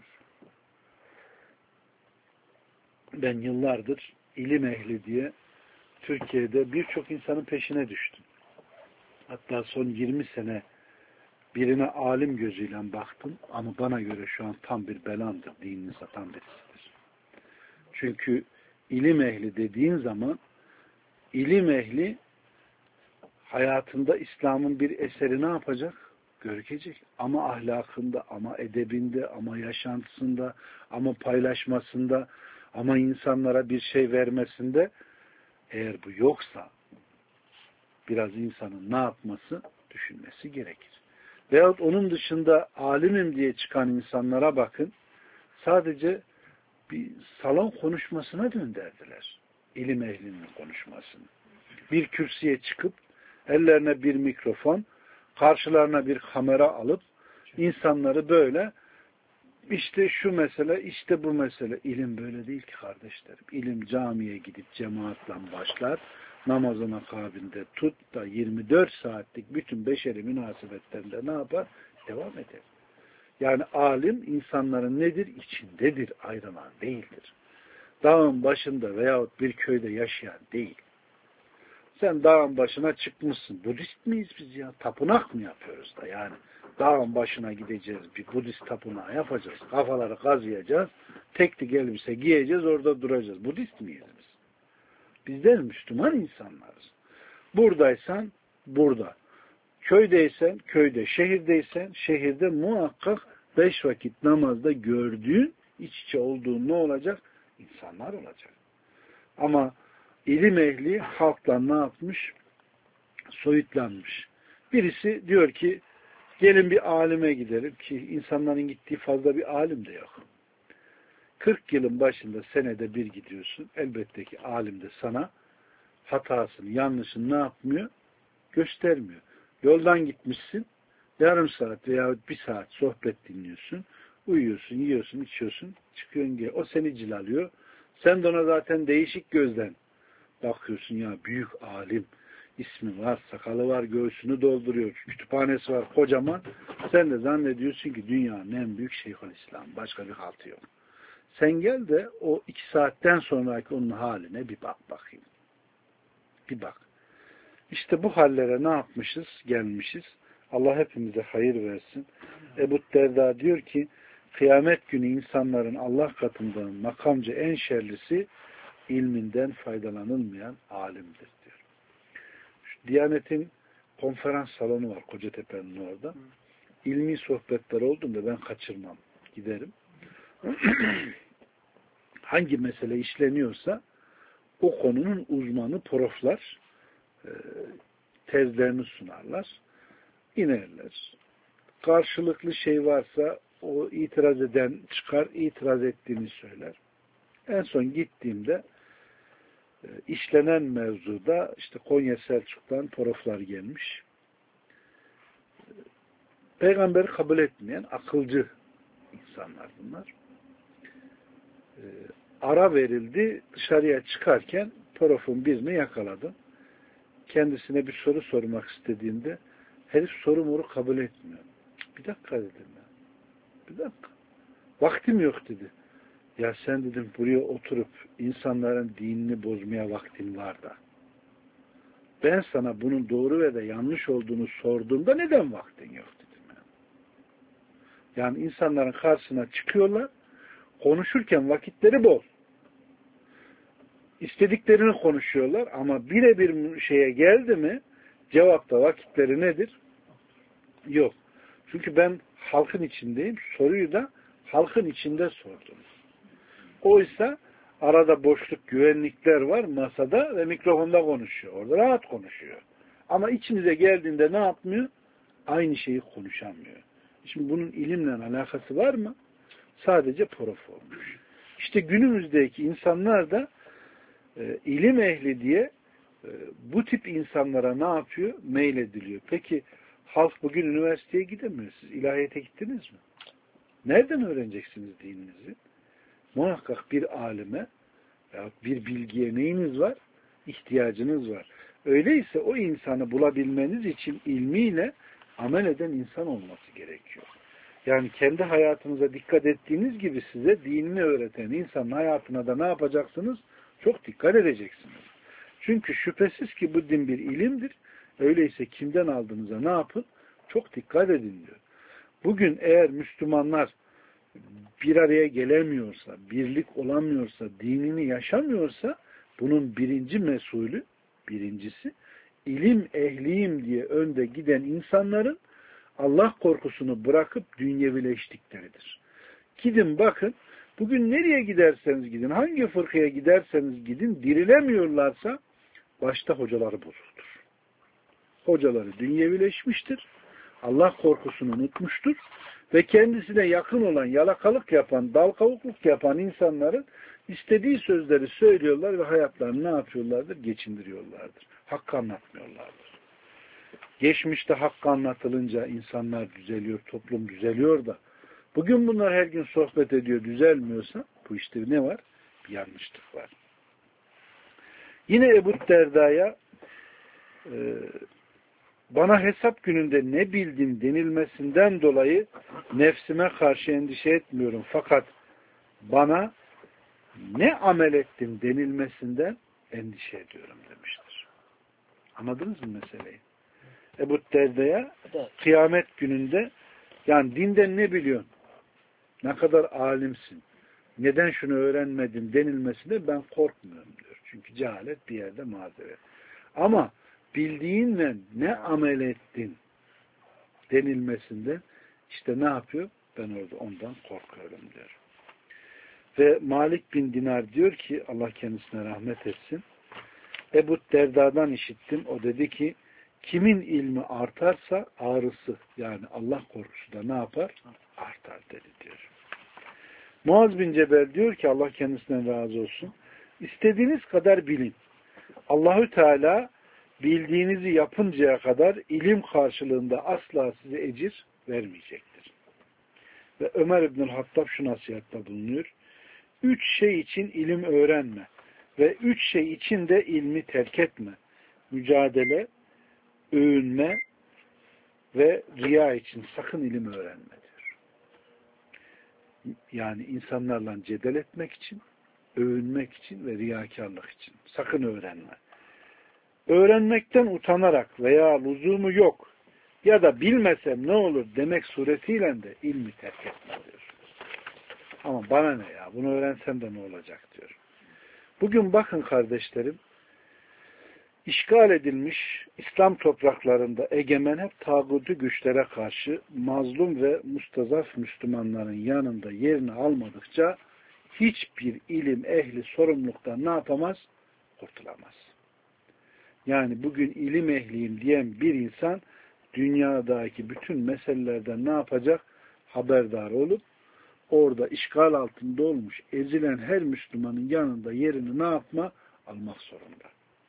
A: Ben yıllardır ilim ehli diye Türkiye'de birçok insanın peşine düştüm. Hatta son yirmi sene birine alim gözüyle baktım ama bana göre şu an tam bir belandır, dinini satan birisidir. Çünkü ilim ehli dediğin zaman ilim ehli hayatında İslam'ın bir eseri ne yapacak? Görecek. Ama ahlakında, ama edebinde, ama yaşantısında, ama paylaşmasında, ama insanlara bir şey vermesinde eğer bu yoksa biraz insanın ne yapması? Düşünmesi gerekir. Veyahut onun dışında alimim diye çıkan insanlara bakın, sadece bir salon konuşmasına döndürdüler. İlim ehlinin konuşmasını. Bir kürsüye çıkıp ellerine bir mikrofon, karşılarına bir kamera alıp insanları böyle işte şu mesele, işte bu mesele. İlim böyle değil ki kardeşlerim. İlim camiye gidip cemaatle başlar, namazın akabinde tut da yirmi dört saatlik bütün beşeri münasebetlerinde ne yapar? Devam eder. Yani alim insanların nedir? İçindedir, ayrılan değildir. Dağın başında veyahut bir köyde yaşayan değil. Sen dağın başına çıkmışsın. Budist miyiz biz ya? Tapınak mı yapıyoruz da yani? Dağın başına gideceğiz, bir Budist tapınağı yapacağız. Kafaları kazıyacağız. Teknik elbise giyeceğiz, orada duracağız. Budist miyiz biz? Bizler Müslüman insanlarız. Buradaysan burada. Köydeysen köyde, şehirdeysen şehirde muhakkak beş vakit namazda gördüğün, iç içe olduğun ne olacak? İnsanlar olacak. Ama ilim ehli halkla ne yapmış? Soyutlanmış. Birisi diyor ki gelin bir alime gidelim ki insanların gittiği fazla bir alim de yok. kırk yılın başında senede bir gidiyorsun. Elbette ki alim de sana hatasını, yanlışını ne yapmıyor? Göstermiyor. Yoldan gitmişsin, yarım saat veya bir saat sohbet dinliyorsun, uyuyorsun, yiyorsun, içiyorsun, çıkıyorsun gel. O seni cilalıyor. Sen de ona zaten değişik gözden bakıyorsun ya, büyük alim, ismi var, sakalı var, göğsünü dolduruyor, kütüphanesi var kocaman. Sen de zannediyorsun ki dünyanın en büyük Şeyhülislam, başka bir haltı yok. Sen gel de o iki saatten sonraki onun haline bir bak bakayım. Bir bak. İşte bu hallere ne yapmışız? Gelmişiz. Allah hepimize hayır versin. Ebu Derda diyor ki, kıyamet günü insanların Allah katından makamca en şerlisi ilminden faydalanılmayan alimdir diyor. Şu Diyanet'in konferans salonu var Kocatepe'nin orada. İlmi sohbetler olduğunda ben kaçırmam. Giderim. Hangi mesele işleniyorsa o konunun uzmanı proflar e, tezlerini sunarlar. İnerler. Karşılıklı şey varsa o itiraz eden çıkar, itiraz ettiğini söyler. En son gittiğimde e, işlenen mevzuda işte Konya Selçuk'tan proflar gelmiş. Peygamberi kabul etmeyen akılcı insanlar bunlar. E, ara verildi. Dışarıya çıkarken profun birini yakaladım. Kendisine bir soru sormak istediğimde herif soru moru kabul etmiyor. Bir dakika dedim ya. Bir dakika. Vaktim yok dedi. Ya sen dedim buraya oturup insanların dinini bozmaya vaktin var da. Ben sana bunun doğru ve de yanlış olduğunu sorduğumda neden vaktin yok dedim ya. Yani insanların karşısına çıkıyorlar, konuşurken vakitleri bol. İstediklerini konuşuyorlar ama birebir şeye geldi mi cevapta vakitleri nedir? Yok. Çünkü ben halkın içindeyim. Soruyu da halkın içinde sordum. Oysa arada boşluk güvenlikler var masada ve mikrofonda konuşuyor. Orada rahat konuşuyor. Ama içimize geldiğinde ne yapmıyor? Aynı şeyi konuşamıyor. Şimdi bunun ilimle alakası var mı? Sadece prof olmuş. İşte günümüzdeki insanlar da e, ilim ehli diye e, bu tip insanlara ne yapıyor? Meylediliyor. Peki halk bugün üniversiteye gidemiyor. Siz ilahiyete gittiniz mi? Nereden öğreneceksiniz dininizi? Muhakkak bir alime ya bir bilgiye neyiniz var? İhtiyacınız var. Öyleyse o insanı bulabilmeniz için ilmiyle amel eden insan olması gerekiyor. Yani kendi hayatınıza dikkat ettiğiniz gibi size dinini öğreten insanın hayatına da ne yapacaksınız? Çok dikkat edeceksiniz. Çünkü şüphesiz ki bu din bir ilimdir. Öyleyse kimden aldığınıza ne yapın? Çok dikkat edin diyor. Bugün eğer Müslümanlar bir araya gelemiyorsa, birlik olamıyorsa, dinini yaşamıyorsa bunun birinci mesulü, birincisi ilim ehliyim diye önde giden insanların Allah korkusunu bırakıp dünyevileştikleridir. Gidin bakın, bugün nereye giderseniz gidin, hangi fırkaya giderseniz gidin, dirilemiyorlarsa başta hocaları bozuktur. Hocaları dünyevileşmiştir, Allah korkusunu unutmuştur ve kendisine yakın olan, yalakalık yapan, dal kavukluk yapan insanların istediği sözleri söylüyorlar ve hayatlarını ne yapıyorlardır? Geçindiriyorlardır. Hakkı anlatmıyorlardır. Geçmişte hakkı anlatılınca insanlar düzeliyor, toplum düzeliyor da bugün bunlar her gün sohbet ediyor, düzelmiyorsa bu işte ne var? Bir yanlışlık var. Yine Ebu Derda'ya e, bana hesap gününde ne bildim denilmesinden dolayı nefsime karşı endişe etmiyorum. Fakat bana ne amel ettim denilmesinden endişe ediyorum demiştir. Anladınız mı meseleyi? Ebu Derda'ya kıyamet gününde yani dinden ne biliyorsun? Ne kadar alimsin? Neden şunu öğrenmedin denilmesinde ben korkmuyorum diyor. Çünkü cehalet bir yerde mazeret. Ama bildiğinle ne amel ettin denilmesinde işte ne yapıyor? Ben orada ondan korkuyorum diyor. Ve Malik bin Dinar diyor ki Allah kendisine rahmet etsin. Ebu Derda'dan işittim. O dedi ki kimin ilmi artarsa ağrısı yani Allah korkusu da ne yapar? Artar dedi diyor. Muaz bin Cebel diyor ki Allah kendisinden razı olsun. İstediğiniz kadar bilin. Allahü Teala bildiğinizi yapıncaya kadar ilim karşılığında asla size ecir vermeyecektir. Ve Ömer İbnül Hattab şu nasihatta bulunuyor. Üç şey için ilim öğrenme ve üç şey için de ilmi terk etme. Mücadele, övünme ve riya için sakın ilim öğrenme diyor. Yani insanlarla cedel etmek için, övünmek için ve riyakarlık için. Sakın öğrenme. Öğrenmekten utanarak veya lüzumu yok ya da bilmesem ne olur demek suretiyle de ilmi terk etme diyor. Ama bana ne ya? Bunu öğrensem de ne olacak diyor. Bugün bakın kardeşlerim, işgal edilmiş İslam topraklarında egemen hep tağutu güçlere karşı mazlum ve mustazaf Müslümanların yanında yerini almadıkça hiçbir ilim ehli sorumluluktan ne yapamaz? Kurtulamaz. Yani bugün ilim ehliyim diyen bir insan dünyadaki bütün meselelerden ne yapacak? Haberdar olup orada işgal altında olmuş, ezilen her Müslümanın yanında yerini ne yapma? Almak zorunda.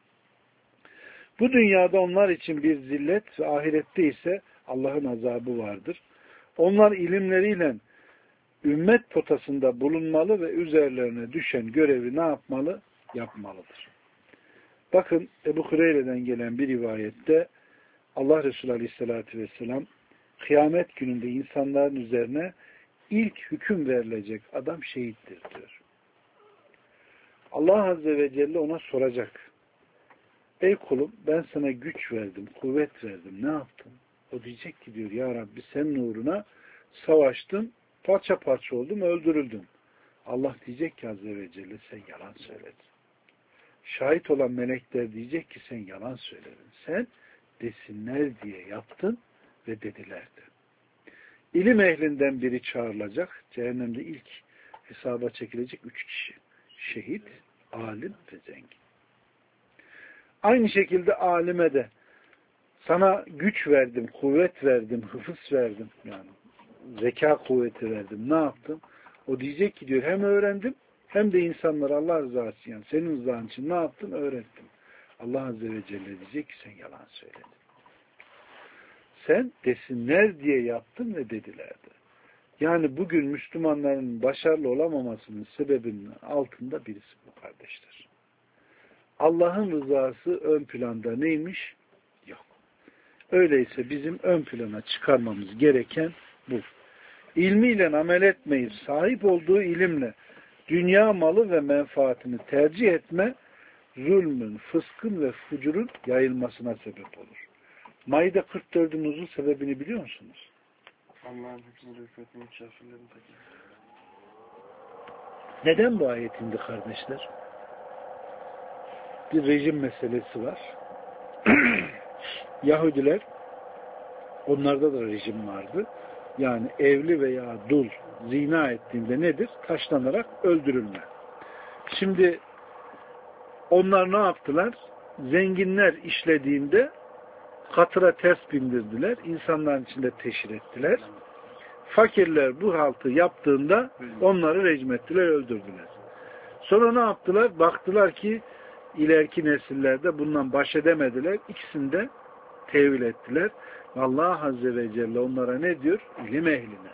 A: Bu dünyada onlar için bir zillet ve ahirette ise Allah'ın azabı vardır. Onlar ilimleriyle ümmet potasında bulunmalı ve üzerlerine düşen görevi ne yapmalı? Yapmalıdır. Bakın Ebu Hureyre'den gelen bir rivayette Allah Resulü Aleyhisselatü Vesselam kıyamet gününde insanların üzerine ilk hüküm verilecek adam şehittir diyor. Allah Azze ve Celle ona soracak. Ey kulum ben sana güç verdim, kuvvet verdim. Ne yaptın? O diyecek ki diyor ya Rabbi senin uğruna savaştım, parça parça oldum, öldürüldüm. Allah diyecek ki Azze ve Celle sen yalan söyledin. Şahit olan melekler diyecek ki sen yalan söyledin. Sen desinler diye yaptın ve dedilerdi. İlim ehlinden biri çağrılacak. Cehennemde ilk hesaba çekilecek üç kişi. Şehit, alim ve zengin. Aynı şekilde alime de sana güç verdim, kuvvet verdim, hıfız verdim. Yani zeka kuvveti verdim. Ne yaptım? O diyecek ki diyor hem öğrendim hem de insanlara Allah rızası için yani senin rızan için ne yaptım? Öğrettim. Allah Azze ve Celle diyecek ki sen yalan söyledin. Sen desinler diye yaptın ve dedilerdi. Yani bugün Müslümanların başarılı olamamasının sebebinin altında birisi bu kardeşler. Allah'ın rızası ön planda neymiş? Yok. Öyleyse bizim ön plana çıkarmamız gereken bu. İlmiyle amel etmeyip sahip olduğu ilimle dünya malı ve menfaatini tercih etme zulmün, fıskın ve fucurun yayılmasına sebep olur. Maide kırk dördün nuzul sebebini biliyor musunuz?
B: Allah'ın hükmü hükmetinin kafirlerin takip.
A: Neden bu ayet indi kardeşler? Bir rejim meselesi var. Yahudiler, onlarda da rejim vardı. Yani evli veya dul zina ettiğinde nedir? Taşlanarak öldürülme. Şimdi onlar ne yaptılar? Zenginler işlediğinde katıra ters bindirdiler. İnsanların içinde teşhir ettiler. Fakirler bu haltı yaptığında onları rejim ettiler, öldürdüler. Sonra ne yaptılar? Baktılar ki ileriki nesillerde bundan baş edemediler. İkisini de tevil ettiler. Allah Azze ve Celle onlara ne diyor? İlim ehline.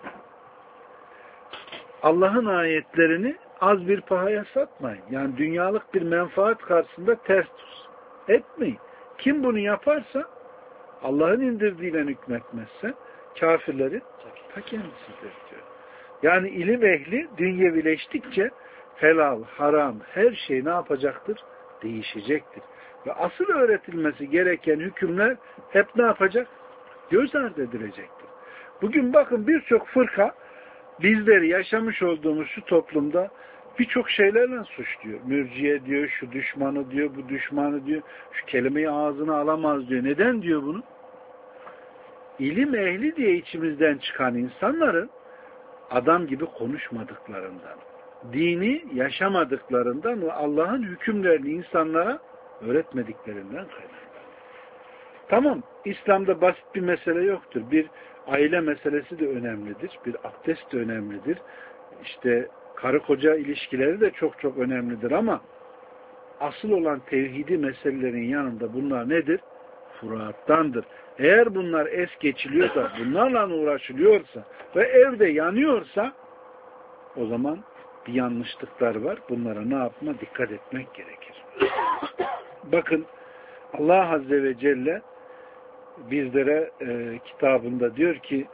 A: Allah'ın ayetlerini az bir pahaya satmayın. Yani dünyalık bir menfaat karşısında ters etmeyin. Kim bunu yaparsa Allah'ın indirdiğiyle hükmetmezse kafirlerin ta kendisidir diyor. Yani ilim ehli dünyevileştikçe helal, haram her şey ne yapacaktır? Değişecektir. Ve asıl öğretilmesi gereken hükümler hep ne yapacak? Göz ardı edilecektir. Bugün bakın birçok fırka bizleri yaşamış olduğumuz şu toplumda birçok şeylerle suçluyor. Mürciye diyor, şu düşmanı diyor, bu düşmanı diyor, şu kelimeyi ağzına alamaz diyor. Neden diyor bunu? İlim ehli diye içimizden çıkan insanların adam gibi konuşmadıklarından, dini yaşamadıklarından ve Allah'ın hükümlerini insanlara öğretmediklerinden kaynaklanıyor. Tamam, İslam'da basit bir mesele yoktur. Bir aile meselesi de önemlidir. Bir abdest de önemlidir. İşte karı koca ilişkileri de çok çok önemlidir ama asıl olan tevhidi meselelerin yanında bunlar nedir? Furuattandır. Eğer bunlar es geçiliyorsa, bunlarla uğraşılıyorsa ve evde yanıyorsa o zaman bir yanlışlıklar var. Bunlara ne yapma? Dikkat etmek gerekir. Bakın Allah Azze ve Celle bizlere e, kitabında diyor ki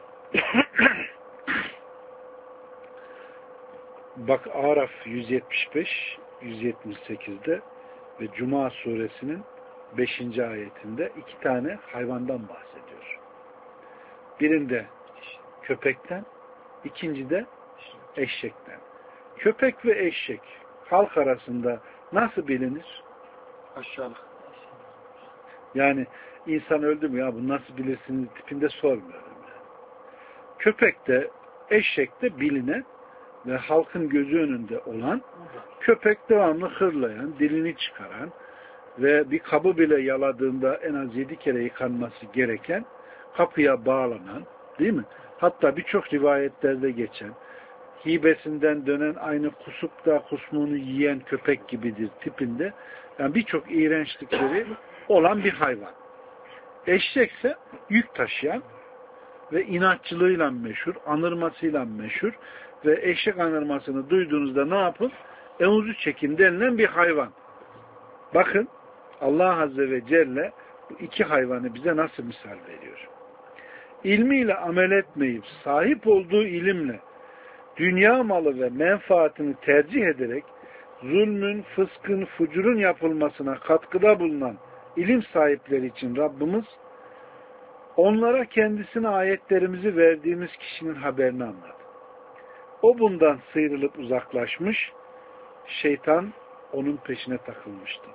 A: bak Araf yüz yetmiş beş yüz yetmiş sekizde ve Cuma suresinin beşinci ayetinde iki tane hayvandan bahsediyor. Birinde köpekten, ikincide eşekten. Köpek ve eşek halk arasında nasıl bilinir?
B: Aşağılık.
A: Yani insan öldü mü ya bu nasıl bilirsiniz tipinde sormuyorum. Yani. Köpek de eşek de bilinen ve halkın gözü önünde olan, köpek devamlı hırlayan, dilini çıkaran ve bir kabı bile yaladığında en az yedi kere yıkanması gereken, kapıya bağlanan, değil mi? Hatta birçok rivayetlerde geçen, hibesinden dönen, aynı kusup da kusmuğunu yiyen köpek gibidir tipinde. Yani birçok iğrençlikleri olan bir hayvan. Eşekse yük taşıyan ve inatçılığıyla meşhur, anırmasıyla meşhur ve eşek anırmasını duyduğunuzda ne yapın? Evuzu çekin denilen bir hayvan. Bakın Allah Azze ve Celle bu iki hayvanı bize nasıl misal veriyor? İlmiyle amel etmeyip sahip olduğu ilimle dünya malı ve menfaatini tercih ederek zulmün, fıskın, fucurun yapılmasına katkıda bulunan ilim sahipleri için Rabbimiz onlara kendisine ayetlerimizi verdiğimiz kişinin haberini anlattı. O bundan sıyrılıp uzaklaşmış, şeytan onun peşine takılmıştı.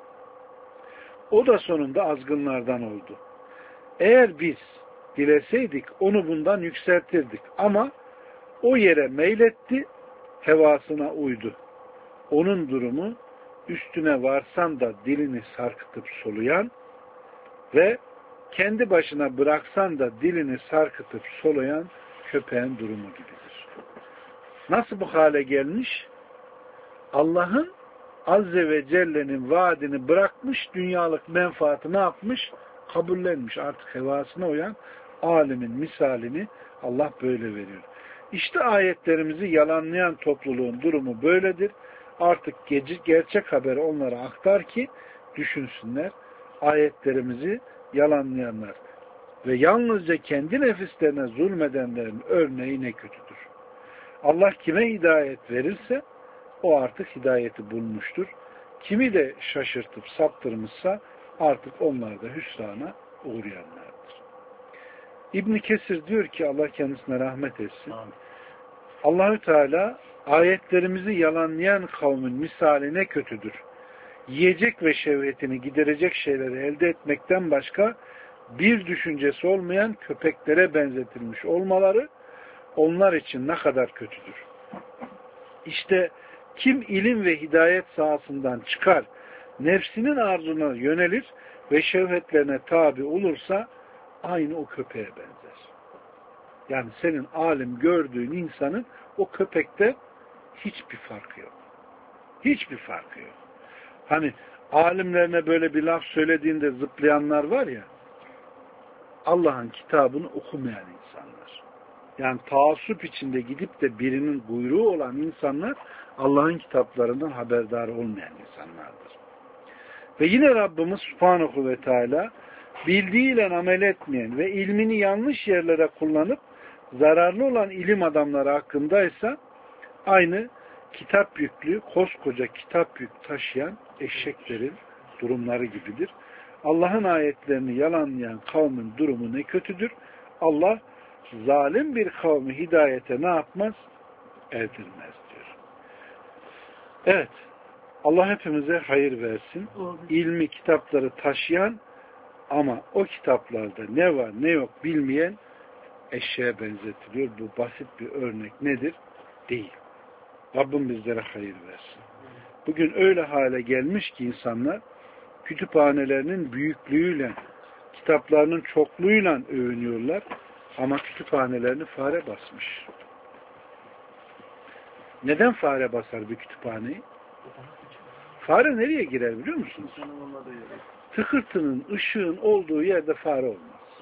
A: O da sonunda azgınlardan oldu. Eğer biz dileseydik onu bundan yükseltirdik ama o yere meyletti, hevasına uydu. Onun durumu üstüne varsan da dilini sarkıtıp soluyan ve kendi başına bıraksan da dilini sarkıtıp soluyan köpeğin durumu gibidir. Nasıl bu hale gelmiş? Allah'ın Azze ve Celle'nin vaadini bırakmış, dünyalık menfaati ne yapmış? Kabullenmiş. Artık hevasına uyan alimin misalini Allah böyle veriyor. İşte ayetlerimizi yalanlayan topluluğun durumu böyledir. Artık gerçek haberi onlara aktar ki düşünsünler. Ayetlerimizi yalanlayanlar ve yalnızca kendi nefislerine zulmedenlerin örneği ne kötüdür. Allah kime hidayet verirse o artık hidayeti bulmuştur. Kimi de şaşırtıp saptırmışsa artık onlar da hüsrana uğrayanlardır. İbn Kesir diyor ki Allah kendisine rahmet etsin. Allahü Teala ayetlerimizi yalanlayan kavmin misali ne kötüdür. Yiyecek ve şehvetini giderecek şeyleri elde etmekten başka bir düşüncesi olmayan köpeklere benzetilmiş olmaları onlar için ne kadar kötüdür. İşte kim ilim ve hidayet sahasından çıkar, nefsinin arzuna yönelir ve şehvetlerine tabi olursa aynı o köpeğe benzer. Yani senin alim gördüğün insanın o köpekte hiçbir farkı yok. Hiçbir farkı yok. Hani alimlerine böyle bir laf söylediğinde zıplayanlar var ya, Allah'ın kitabını okumayan insanlar. Yani taassup içinde gidip de birinin buyruğu olan insanlar Allah'ın kitaplarından haberdar olmayan insanlardır. Ve yine Rabbimiz Subhanahu ve Teala bildiğiyle amel etmeyen ve ilmini yanlış yerlere kullanıp zararlı olan ilim adamları hakkındaysa aynı kitap yüklü, koskoca kitap yük taşıyan eşeklerin durumları gibidir. Allah'ın ayetlerini yalanlayan kavmin durumu ne kötüdür. Allah zalim bir kavmi hidayete ne yapmaz? Erdirmez diyor. Evet. Allah hepimize hayır versin. İlmi, kitapları taşıyan ama o kitaplarda ne var ne yok bilmeyen eşeğe benzetiliyor. Bu basit bir örnek nedir? Değil. Rabbim bizlere hayır versin. Bugün öyle hale gelmiş ki insanlar kütüphanelerinin büyüklüğüyle, kitaplarının çokluğuyla övünüyorlar ama kütüphanelerini fare basmış. Neden fare basar bir kütüphaneyi? Fare nereye girer biliyor musunuz? Tıkırtının, ışığın olduğu yerde fare olmaz.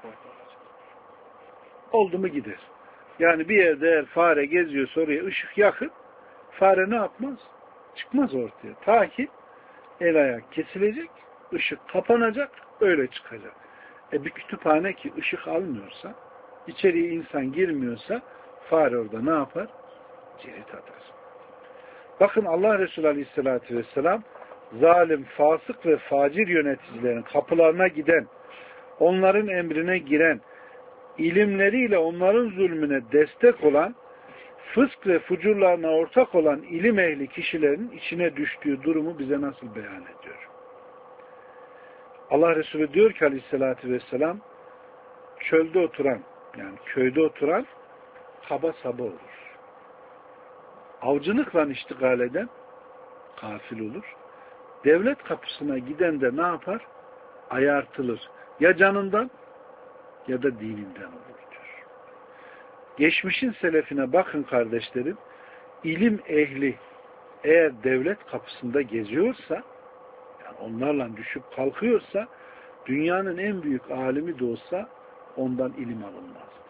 A: Oldu mu gider. Yani bir yerde eğer fare geziyorsa oraya ışık yakın, fare ne yapmaz? Çıkmaz ortaya. Ta ki el ayak kesilecek, ışık kapanacak, öyle çıkacak. E bir kütüphane ki ışık almıyorsa, içeriye insan girmiyorsa fare orada ne yapar? Cirit atar. Bakın Allah Resulü Aleyhisselatü Vesselam zalim, fasık ve facir yöneticilerin kapılarına giden, onların emrine giren, ilimleriyle onların zulmüne destek olan, fısk ve fucurlarına ortak olan ilim ehli kişilerin içine düştüğü durumu bize nasıl beyan ediyor? Allah Resulü diyor ki aleyhissalatü vesselam, çölde oturan, yani köyde oturan kaba saba olur. Avcılıkla iştigal eden gafil olur. Devlet kapısına giden de ne yapar? Ayartılır. Ya canından ya da dininden olur diyor. Geçmişin selefine bakın kardeşlerim, ilim ehli eğer devlet kapısında geziyorsa, yani onlarla düşüp kalkıyorsa, dünyanın en büyük alimi de olsa ondan ilim alınmazdı.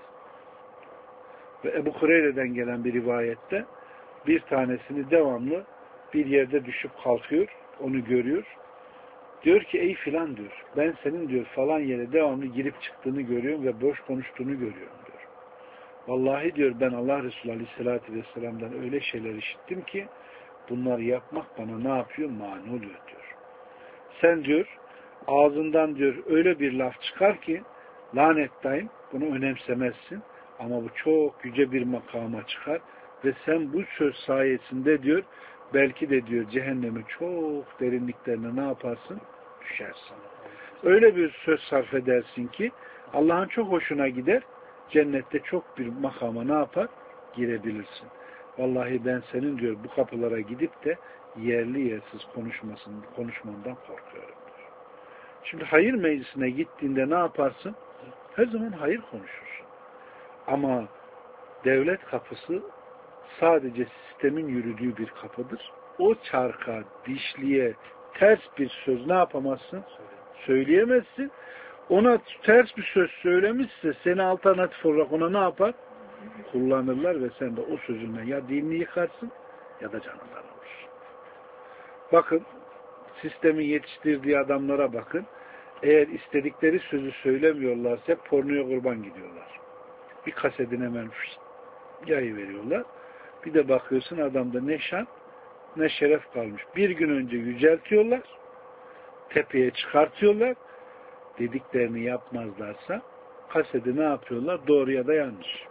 A: Ve Ebu Hureyre'den gelen bir rivayette bir tanesini devamlı bir yerde düşüp kalkıyor, onu görüyor. Diyor ki ey filan diyor, ben senin diyor falan yere devamlı girip çıktığını görüyorum ve boş konuştuğunu görüyorum diyor. Vallahi diyor ben Allah Resulü Aleyhisselatü Vesselam'dan öyle şeyler işittim ki bunları yapmak bana ne yapıyor? Mani oluyor diyor. Sen diyor ağzından diyor öyle bir laf çıkar ki lanettayım, bunu önemsemezsin ama bu çok yüce bir makama çıkar ve sen bu söz sayesinde diyor belki de diyor cehennemin çok derinliklerine ne yaparsın? Düşersin. Öyle bir söz sarf edersin ki Allah'ın çok hoşuna gider, cennette çok bir makama ne yapar? Girebilirsin. Vallahi ben senin diyor bu kapılara gidip de yerli yersiz konuşmasın, konuşmandan korkuyorum diyor. Şimdi hayır meclisine gittiğinde ne yaparsın? Her zaman hayır konuşursun. Ama devlet kapısı sadece sistemin yürüdüğü bir kapıdır. O çarka, dişliye ters bir söz ne yapamazsın? Söyleyemezsin. Ona ters bir söz söylemişse seni alternatif olarak ona ne yapar? Kullanırlar ve sen de o sözünden ya dinini yıkarsın ya da canından olursun. Bakın sistemin yetiştirdiği adamlara bakın. Eğer istedikleri sözü söylemiyorlarsa pornoya kurban gidiyorlar. Bir kasedine hemen yayı veriyorlar. Bir de bakıyorsun adamda ne şan ne şeref kalmış. Bir gün önce yüceltiyorlar, tepeye çıkartıyorlar, dediklerini yapmazlarsa kaseti ne yapıyorlar? Doğru ya da yanlış.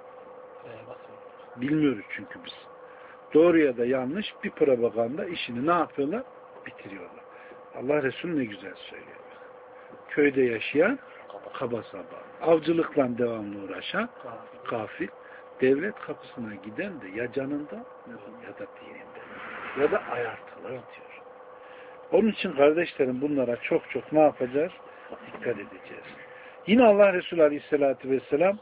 A: Bilmiyoruz çünkü biz. Doğru ya da yanlış bir propaganda işini ne yapıyorlar? Bitiriyorlar. Allah Resulü ne güzel söylüyor. Köyde yaşayan kaba saba, avcılıkla devamlı uğraşan gafil, devlet kapısına giden de ya canında ya da dininde ya da ayartılır diyor. Onun için kardeşlerim bunlara çok çok ne yapacağız? Dikkat edeceğiz. Yine Allah Resulü Aleyhisselatü Vesselam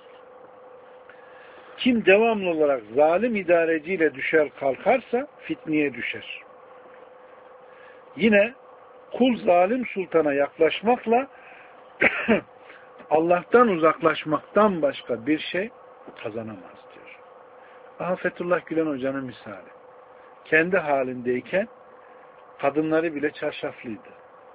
A: kim devamlı olarak zalim idareciyle düşer kalkarsa fitneye düşer. Yine kul zalim sultana yaklaşmakla Allah'tan uzaklaşmaktan başka bir şey kazanamaz diyor. Aha Fethullah Gülen Hoca'nın misali. Kendi halindeyken kadınları bile çarşaflıydı.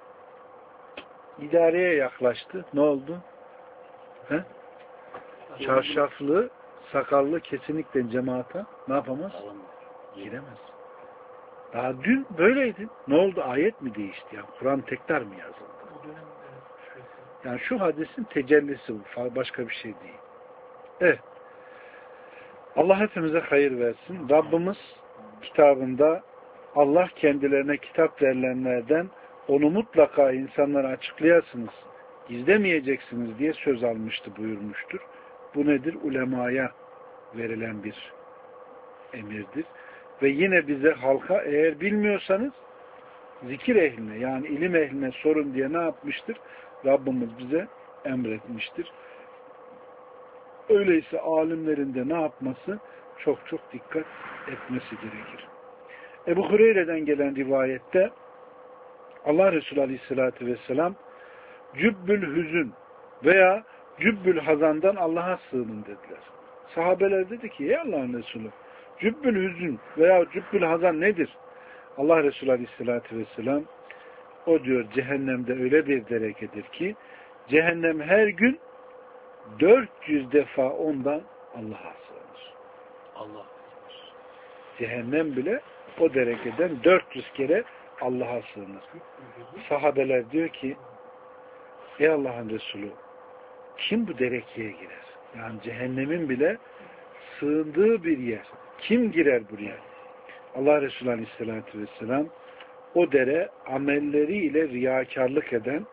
A: İdareye yaklaştı. Ne oldu? He? Çarşaflı, sakallı kesinlikle cemaata ne yapamaz? Giremez. Daha dün böyleydi. Ne oldu? Ayet mi değişti? Yani Kur'an tekrar mı yazıldı? Yani şu hadisin tecellisi bu. Başka bir şey değil. Evet. Allah hepimize hayır versin. Rabbimiz kitabında Allah kendilerine kitap verilenlerden onu mutlaka insanlara açıklayasınız, gizlemeyeceksiniz diye söz almıştı buyurmuştur. Bu nedir? Ulemaya verilen bir emirdir. Ve yine bize halka eğer bilmiyorsanız zikir ehline yani ilim ehline sorun diye ne yapmıştır? Rabbimiz bize emretmiştir. Öyleyse alimlerin de ne yapması? Çok çok dikkat etmesi gerekir. Ebu Hureyre'den gelen rivayette Allah Resulü Aleyhisselatü Vesselam cübbül hüzün veya cübbül hazandan Allah'a sığının dediler. Sahabeler dedi ki ey Allah'ın Resulü cübbül hüzün veya cübbül hazan nedir? Allah Resulü Aleyhisselatü Vesselam o diyor cehennemde öyle bir derekedir ki cehennem her gün dört yüz defa ondan Allah'a sığınır. Allah. Cehennem bile o derekeden dört yüz kere Allah'a sığınır. Sahabeler diyor ki ey Allah'ın Resulü kim bu derekeye girer? Yani cehennemin bile sığındığı bir yer. Kim girer buraya? Allah Resulü Aleyhisselatü Vesselam o dere amelleriyle riyakarlık eden,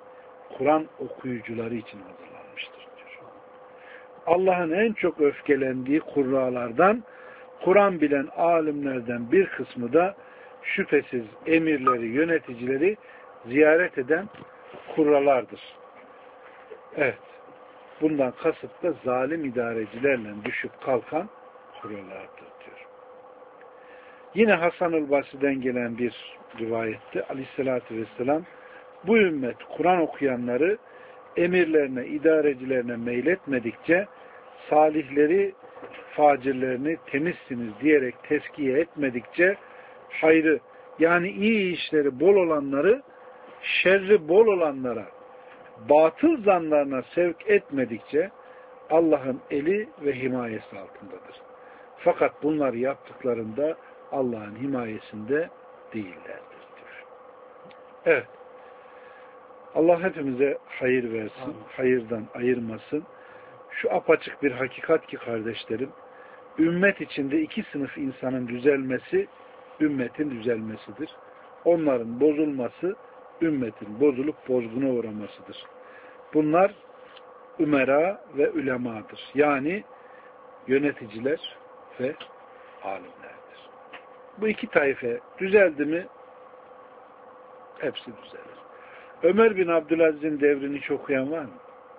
A: Kur'an okuyucuları için hazırlanmıştır diyor. Allah'ın en çok öfkelendiği kurralardan, Kur'an bilen alimlerden bir kısmı da şüphesiz emirleri, yöneticileri ziyaret eden kurralardır. Evet. Bundan kasıt da zalim idarecilerle düşüp kalkan kurralardır diyor. Yine Hasan-ül Basri'den gelen bir rivayette Aleyhisselatü Vesselam bu ümmet Kur'an okuyanları emirlerine, idarecilerine meyletmedikçe salihleri, facirlerini temizsiniz diyerek tezkiye etmedikçe hayrı, yani iyi işleri bol olanları şerri bol olanlara, batıl zanlarına sevk etmedikçe Allah'ın eli ve himayesi altındadır. Fakat bunları yaptıklarında Allah'ın himayesinde değillerdir diyor. Evet. Allah hepimize hayır versin, Amin. Hayırdan ayırmasın. Şu apaçık bir hakikat ki kardeşlerim, ümmet içinde iki sınıf insanın düzelmesi, ümmetin düzelmesidir. Onların bozulması, ümmetin bozulup bozguna uğramasıdır. Bunlar ümera ve ulemadır. Yani yöneticiler ve alimlerdir. Bu iki taife düzeldi mi hepsi düzelir. Ömer bin Abdülaziz'in devrini hiç okuyan var mı?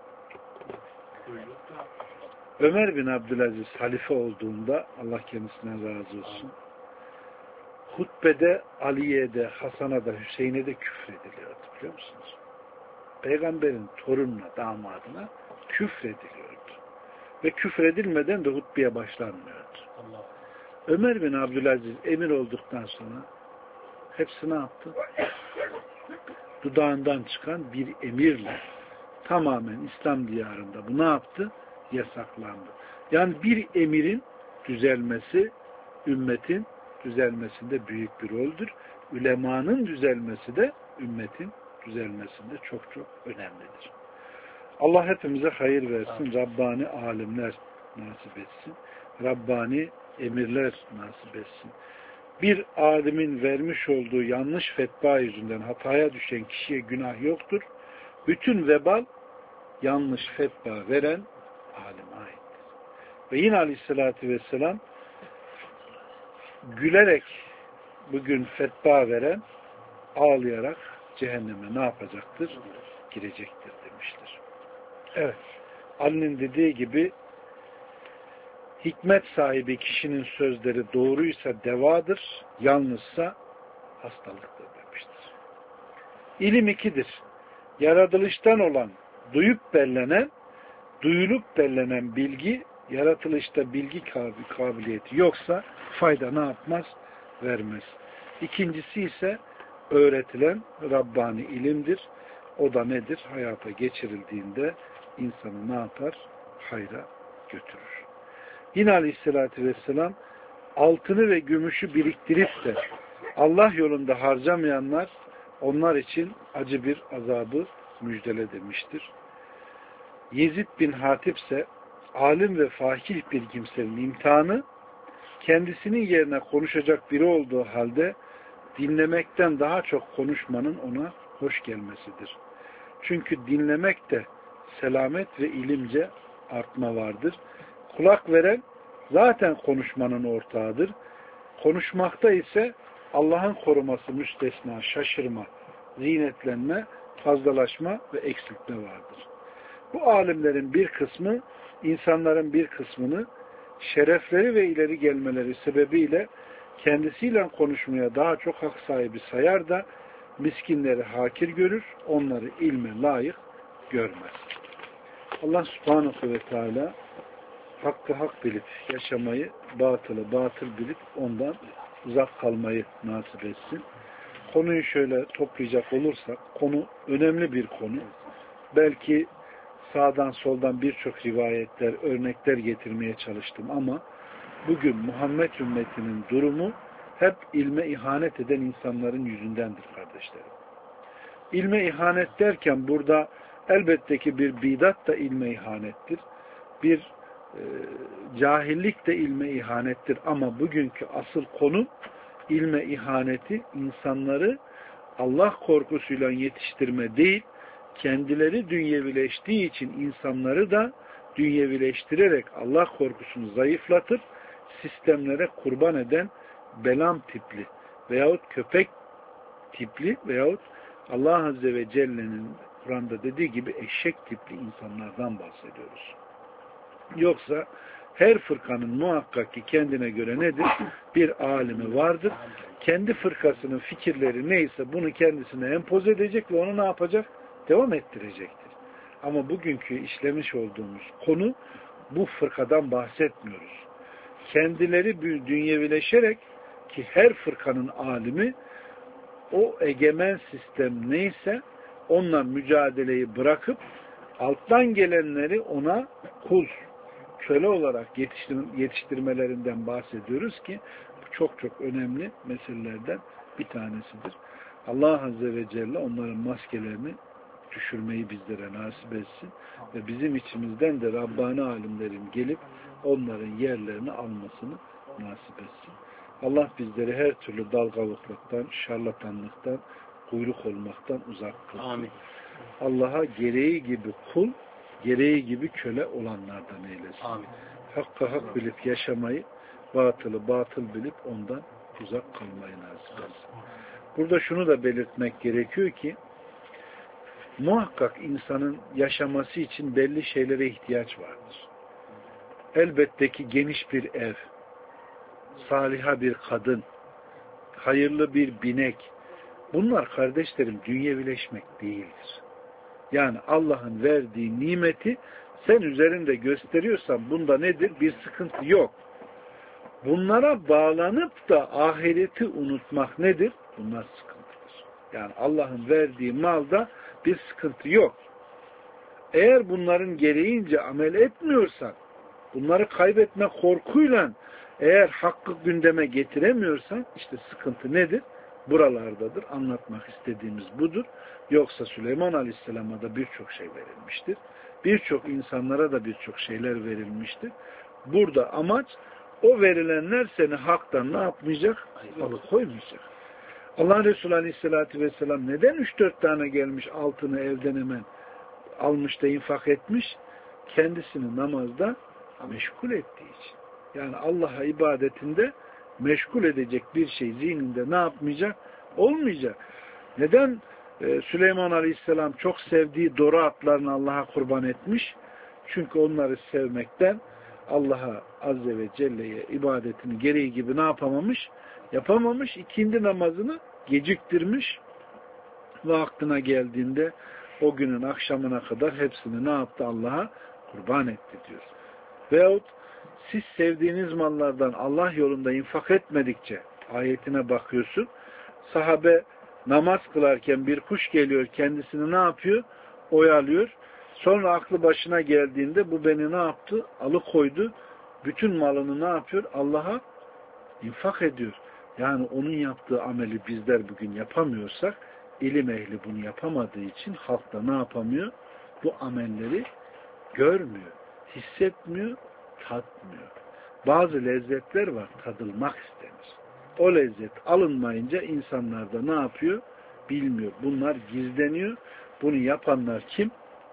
A: Ömer bin Abdülaziz halife olduğunda, Allah kendisine razı olsun, hutbede Ali'ye de, Hasan'a da, Hüseyin'e de küfrediliyordu, biliyor musunuz? Peygamberin torununa, damadına küfrediliyordu. Ve küfredilmeden de hutbeye başlanmıyordu. Allah. Ömer bin Abdülaziz emir olduktan sonra hepsi ne yaptı? Dudağından çıkan bir emirle tamamen İslam diyarında bu ne yaptı? Yasaklandı. Yani bir emirin düzelmesi, ümmetin düzelmesinde büyük bir roldür. Ülemanın düzelmesi de ümmetin düzelmesinde çok çok önemlidir. Allah hepimize hayır versin. Amin. Rabbani alimler nasip etsin. Rabbani emirler nasip etsin. Bir alimin vermiş olduğu yanlış fetva yüzünden hataya düşen kişiye günah yoktur. Bütün vebal yanlış fetva veren alime aittir. Ve yine Aleyhisselatü Vesselam gülerek bugün fetva veren ağlayarak cehenneme ne yapacaktır? Girecektir demiştir. Evet. Ali'nin dediği gibi hikmet sahibi kişinin sözleri doğruysa devadır, yanlışsa hastalıktır demiştir. İlim ikidir. Yaratılıştan olan, duyup bellenen, duyulup bellenen bilgi, yaratılışta bilgi kabiliyeti yoksa fayda ne yapmaz? Vermez. İkincisi ise öğretilen Rabbani ilimdir. O da nedir? Hayata geçirildiğinde insanı ne yapar? Hayra götürür. Yine Aleyhisselatü Vesselam altını ve gümüşü biriktirip de Allah yolunda harcamayanlar onlar için acı bir azabı müjdele demiştir. Yezid bin Hatip ise alim ve fakih bir kimsenin imtihanı kendisinin yerine konuşacak biri olduğu halde dinlemekten daha çok konuşmanın ona hoş gelmesidir. Çünkü dinlemekte selamet ve ilimce artma vardır. Kulak veren zaten konuşmanın ortağıdır. Konuşmakta ise Allah'ın koruması müstesna, şaşırma, zinetlenme, fazlalaşma ve eksiltme vardır. Bu alimlerin bir kısmı, insanların bir kısmını şerefleri ve ileri gelmeleri sebebiyle kendisiyle konuşmaya daha çok hak sahibi sayar da miskinleri hakir görür, onları ilme layık görmez. Allah subhanahu ve teala hakkı hak bilip yaşamayı, batılı batıl bilip ondan uzak kalmayı nasip etsin. Konuyu şöyle toplayacak olursak, konu önemli bir konu. Belki sağdan soldan birçok rivayetler, örnekler getirmeye çalıştım ama bugün Muhammed ümmetinin durumu hep ilme ihanet eden insanların yüzündendir kardeşlerim. İlme ihanet derken burada elbette ki bir bidat da ilme ihanettir. Bir e, cahillik de ilme ihanettir ama bugünkü asıl konu ilme ihaneti insanları Allah korkusuyla yetiştirme değil, kendileri dünyevileştiği için insanları da dünyevileştirerek Allah korkusunu zayıflatır, sistemlere kurban eden Belam tipli veyahut köpek tipli veyahut Allah Azze ve Celle'nin Kur'an'da dediği gibi eşek tipli insanlardan bahsediyoruz. Yoksa her fırkanın muhakkak ki kendine göre nedir? Bir alimi vardır. Kendi fırkasının fikirleri neyse bunu kendisine empoze edecek ve onu ne yapacak? Devam ettirecektir. Ama bugünkü işlemiş olduğumuz konu bu fırkadan bahsetmiyoruz. Kendileri dünyevileşerek ki her fırkanın alimi o egemen sistem neyse onunla mücadeleyi bırakıp alttan gelenleri ona kul, köle olarak yetiştir yetiştirmelerinden bahsediyoruz ki bu çok çok önemli meselelerden bir tanesidir. Allah Azze ve Celle onların maskelerini düşürmeyi bizlere nasip etsin ve bizim içimizden de Rabbani alimlerin gelip onların yerlerini almasını nasip etsin. Allah bizleri her türlü dalgalıklıktan, şarlatanlıktan, kuyruk olmaktan uzak kılsın. Amin. Allah'a gereği gibi kul, gereği gibi köle olanlardan eylesin. Amin. Hakka hak bilip yaşamayı, batılı batıl bilip ondan uzak kalmayı nasip etsin. Burada şunu da belirtmek gerekiyor ki muhakkak insanın yaşaması için belli şeylere ihtiyaç vardır. Elbette ki geniş bir ev, saliha bir kadın, hayırlı bir binek, bunlar kardeşlerim dünyevileşmek değildir. Yani Allah'ın verdiği nimeti sen üzerinde gösteriyorsan bunda nedir? Bir sıkıntı yok. Bunlara bağlanıp da ahireti unutmak nedir? Bunlar sıkıntıdır. Yani Allah'ın verdiği malda bir sıkıntı yok. Eğer bunların gereğince amel etmiyorsan, bunları kaybetme korkuyla eğer hakkı gündeme getiremiyorsan işte sıkıntı nedir? Buralardadır. Anlatmak istediğimiz budur. Yoksa Süleyman Aleyhisselam'a da birçok şey verilmiştir. Birçok insanlara da birçok şeyler verilmiştir. Burada amaç o verilenler seni haktan ne yapmayacak? Alıkoymayacak. Allah Resulü Aleyhisselatü Vesselam neden üç dört tane gelmiş altını evden hemen almış da infak etmiş? Kendisini namazda meşgul ettiği için. Yani Allah'a ibadetinde meşgul edecek bir şey zihninde ne yapmayacak? Olmayacak. Neden ee, Süleyman Aleyhisselam çok sevdiği doru atlarını Allah'a kurban etmiş? Çünkü onları sevmekten Allah'a Azze ve Celle'ye ibadetini gereği gibi ne yapamamış? Yapamamış. İkindi namazını geciktirmiş ve aklına geldiğinde o günün akşamına kadar hepsini ne yaptı? Allah'a kurban etti diyor. Veyahut siz sevdiğiniz mallardan Allah yolunda infak etmedikçe ayetine bakıyorsun. Sahabe namaz kılarken bir kuş geliyor, kendisini ne yapıyor? Oyalıyor. Sonra aklı başına geldiğinde bu beni ne yaptı? Alıkoydu. Bütün malını ne yapıyor? Allah'a infak ediyor. Yani onun yaptığı ameli bizler bugün yapamıyorsak, ilim ehli bunu yapamadığı için halk da ne yapamıyor? Bu amelleri görmüyor, hissetmiyor, tatmıyor. Bazı lezzetler var, tadılmak istenir. O lezzet alınmayınca insanlar da ne yapıyor? Bilmiyor. Bunlar gizleniyor. Bunu yapanlar kim?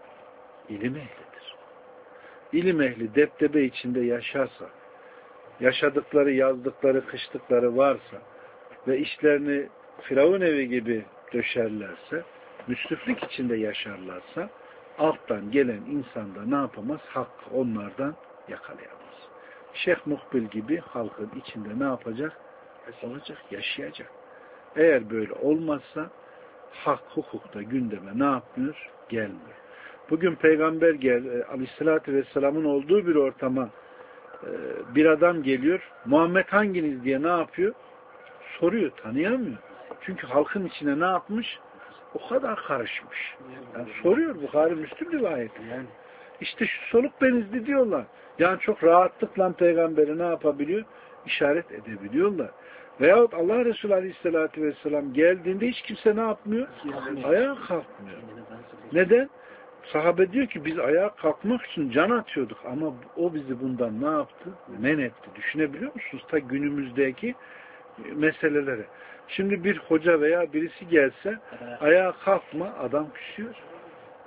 A: İlim ehlidir. İlim ehli deptebe içinde yaşarsa, yaşadıkları, yazdıkları, kıştıkları varsa ve işlerini Firavun evi gibi döşerlerse, müsriflik içinde yaşarlarsa, alttan gelen insanda ne yapamaz? Hakkı onlardan yakalayamaz. Şeyh Muhbil gibi halkın içinde ne yapacak? Olacak, yaşayacak. Eğer böyle olmazsa hak, hukukta gündeme ne yapmıyor? Gelmiyor. Bugün Peygamber gel, Aleyhisselatü Vesselam'ın olduğu bir ortama bir adam geliyor. Muhammed hanginiz diye ne yapıyor? Soruyor, tanıyamıyor. Çünkü halkın içine ne yapmış? O kadar karışmış. Yani soruyor, Bukhari Müslüm rivayeti. Yani işte şu soluk benizli diyorlar. Yani çok rahatlıkla peygamberi ne yapabiliyor? İşaret edebiliyorlar. Veyahut Allah Resulü Aleyhisselatü Vesselam geldiğinde hiç kimse ne yapmıyor? Ayağa kalkmıyor. Neden? Sahabe diyor ki biz ayağa kalkmak için can atıyorduk ama o bizi bundan ne yaptı? Men etti. Düşünebiliyor musunuz? Ta günümüzdeki meseleleri. Şimdi bir hoca veya birisi gelse ayağa kalkma, adam küsüyor.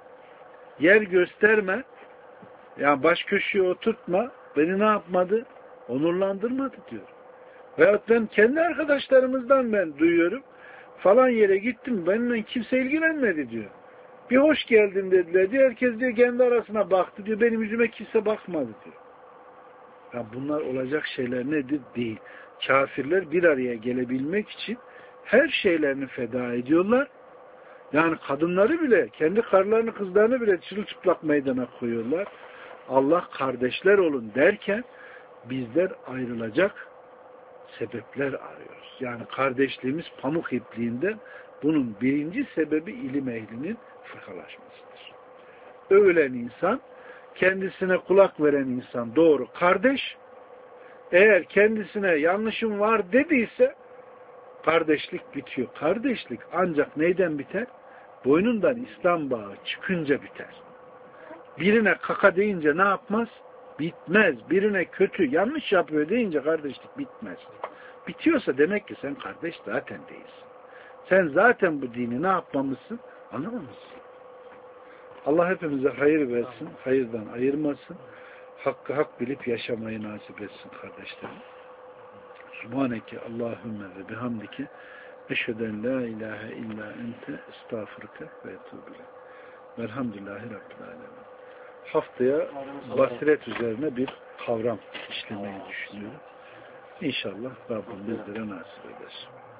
A: yer gösterme, yani baş köşeye oturtma, beni ne yapmadı? Onurlandırmadı diyor. Veyahut ben kendi arkadaşlarımızdan ben duyuyorum, falan yere gittim, benimle kimse ilgilenmedi diyor. Bir hoş geldin dediler diyor, herkes diyor kendi arasına baktı diyor, benim yüzüme kimse bakmadı diyor. Ya bunlar olacak şeyler nedir? Değil. Kafirler bir araya gelebilmek için her şeylerini feda ediyorlar. Yani kadınları bile, kendi karılarını, kızlarını bile çırılçıplak meydana koyuyorlar. Allah kardeşler olun derken bizler ayrılacak sebepler arıyoruz. Yani kardeşliğimiz pamuk ipliğinden, bunun birinci sebebi ilim ehlinin fırkalaşmasıdır. Övülen insan, kendisine kulak veren insan doğru kardeş, eğer kendisine yanlışım var dediyse kardeşlik bitiyor. Kardeşlik ancak neyden biter? Boynundan İslam bağı çıkınca biter. Birine kaka deyince ne yapmaz? Bitmez. Birine kötü, yanlış yapıyor deyince kardeşlik bitmez. Bitiyorsa demek ki sen kardeş zaten değilsin. Sen zaten bu dini ne yapmamışsın? Anlamamışsın. Allah hepimize hayır versin, hayırdan ayırmasın. Hakkı hak bilip yaşamayı nasip etsin kardeşlerim. Subhaneke Allahümme ve bihamdike eşheden la ilahe illa ente estağfurke ve etûbile. Velhamdülillahi Rabbil alemin. Haftaya basiret üzerine bir kavram işlemeyi düşünüyorum. İnşallah Rabbim bizlere nasip eder.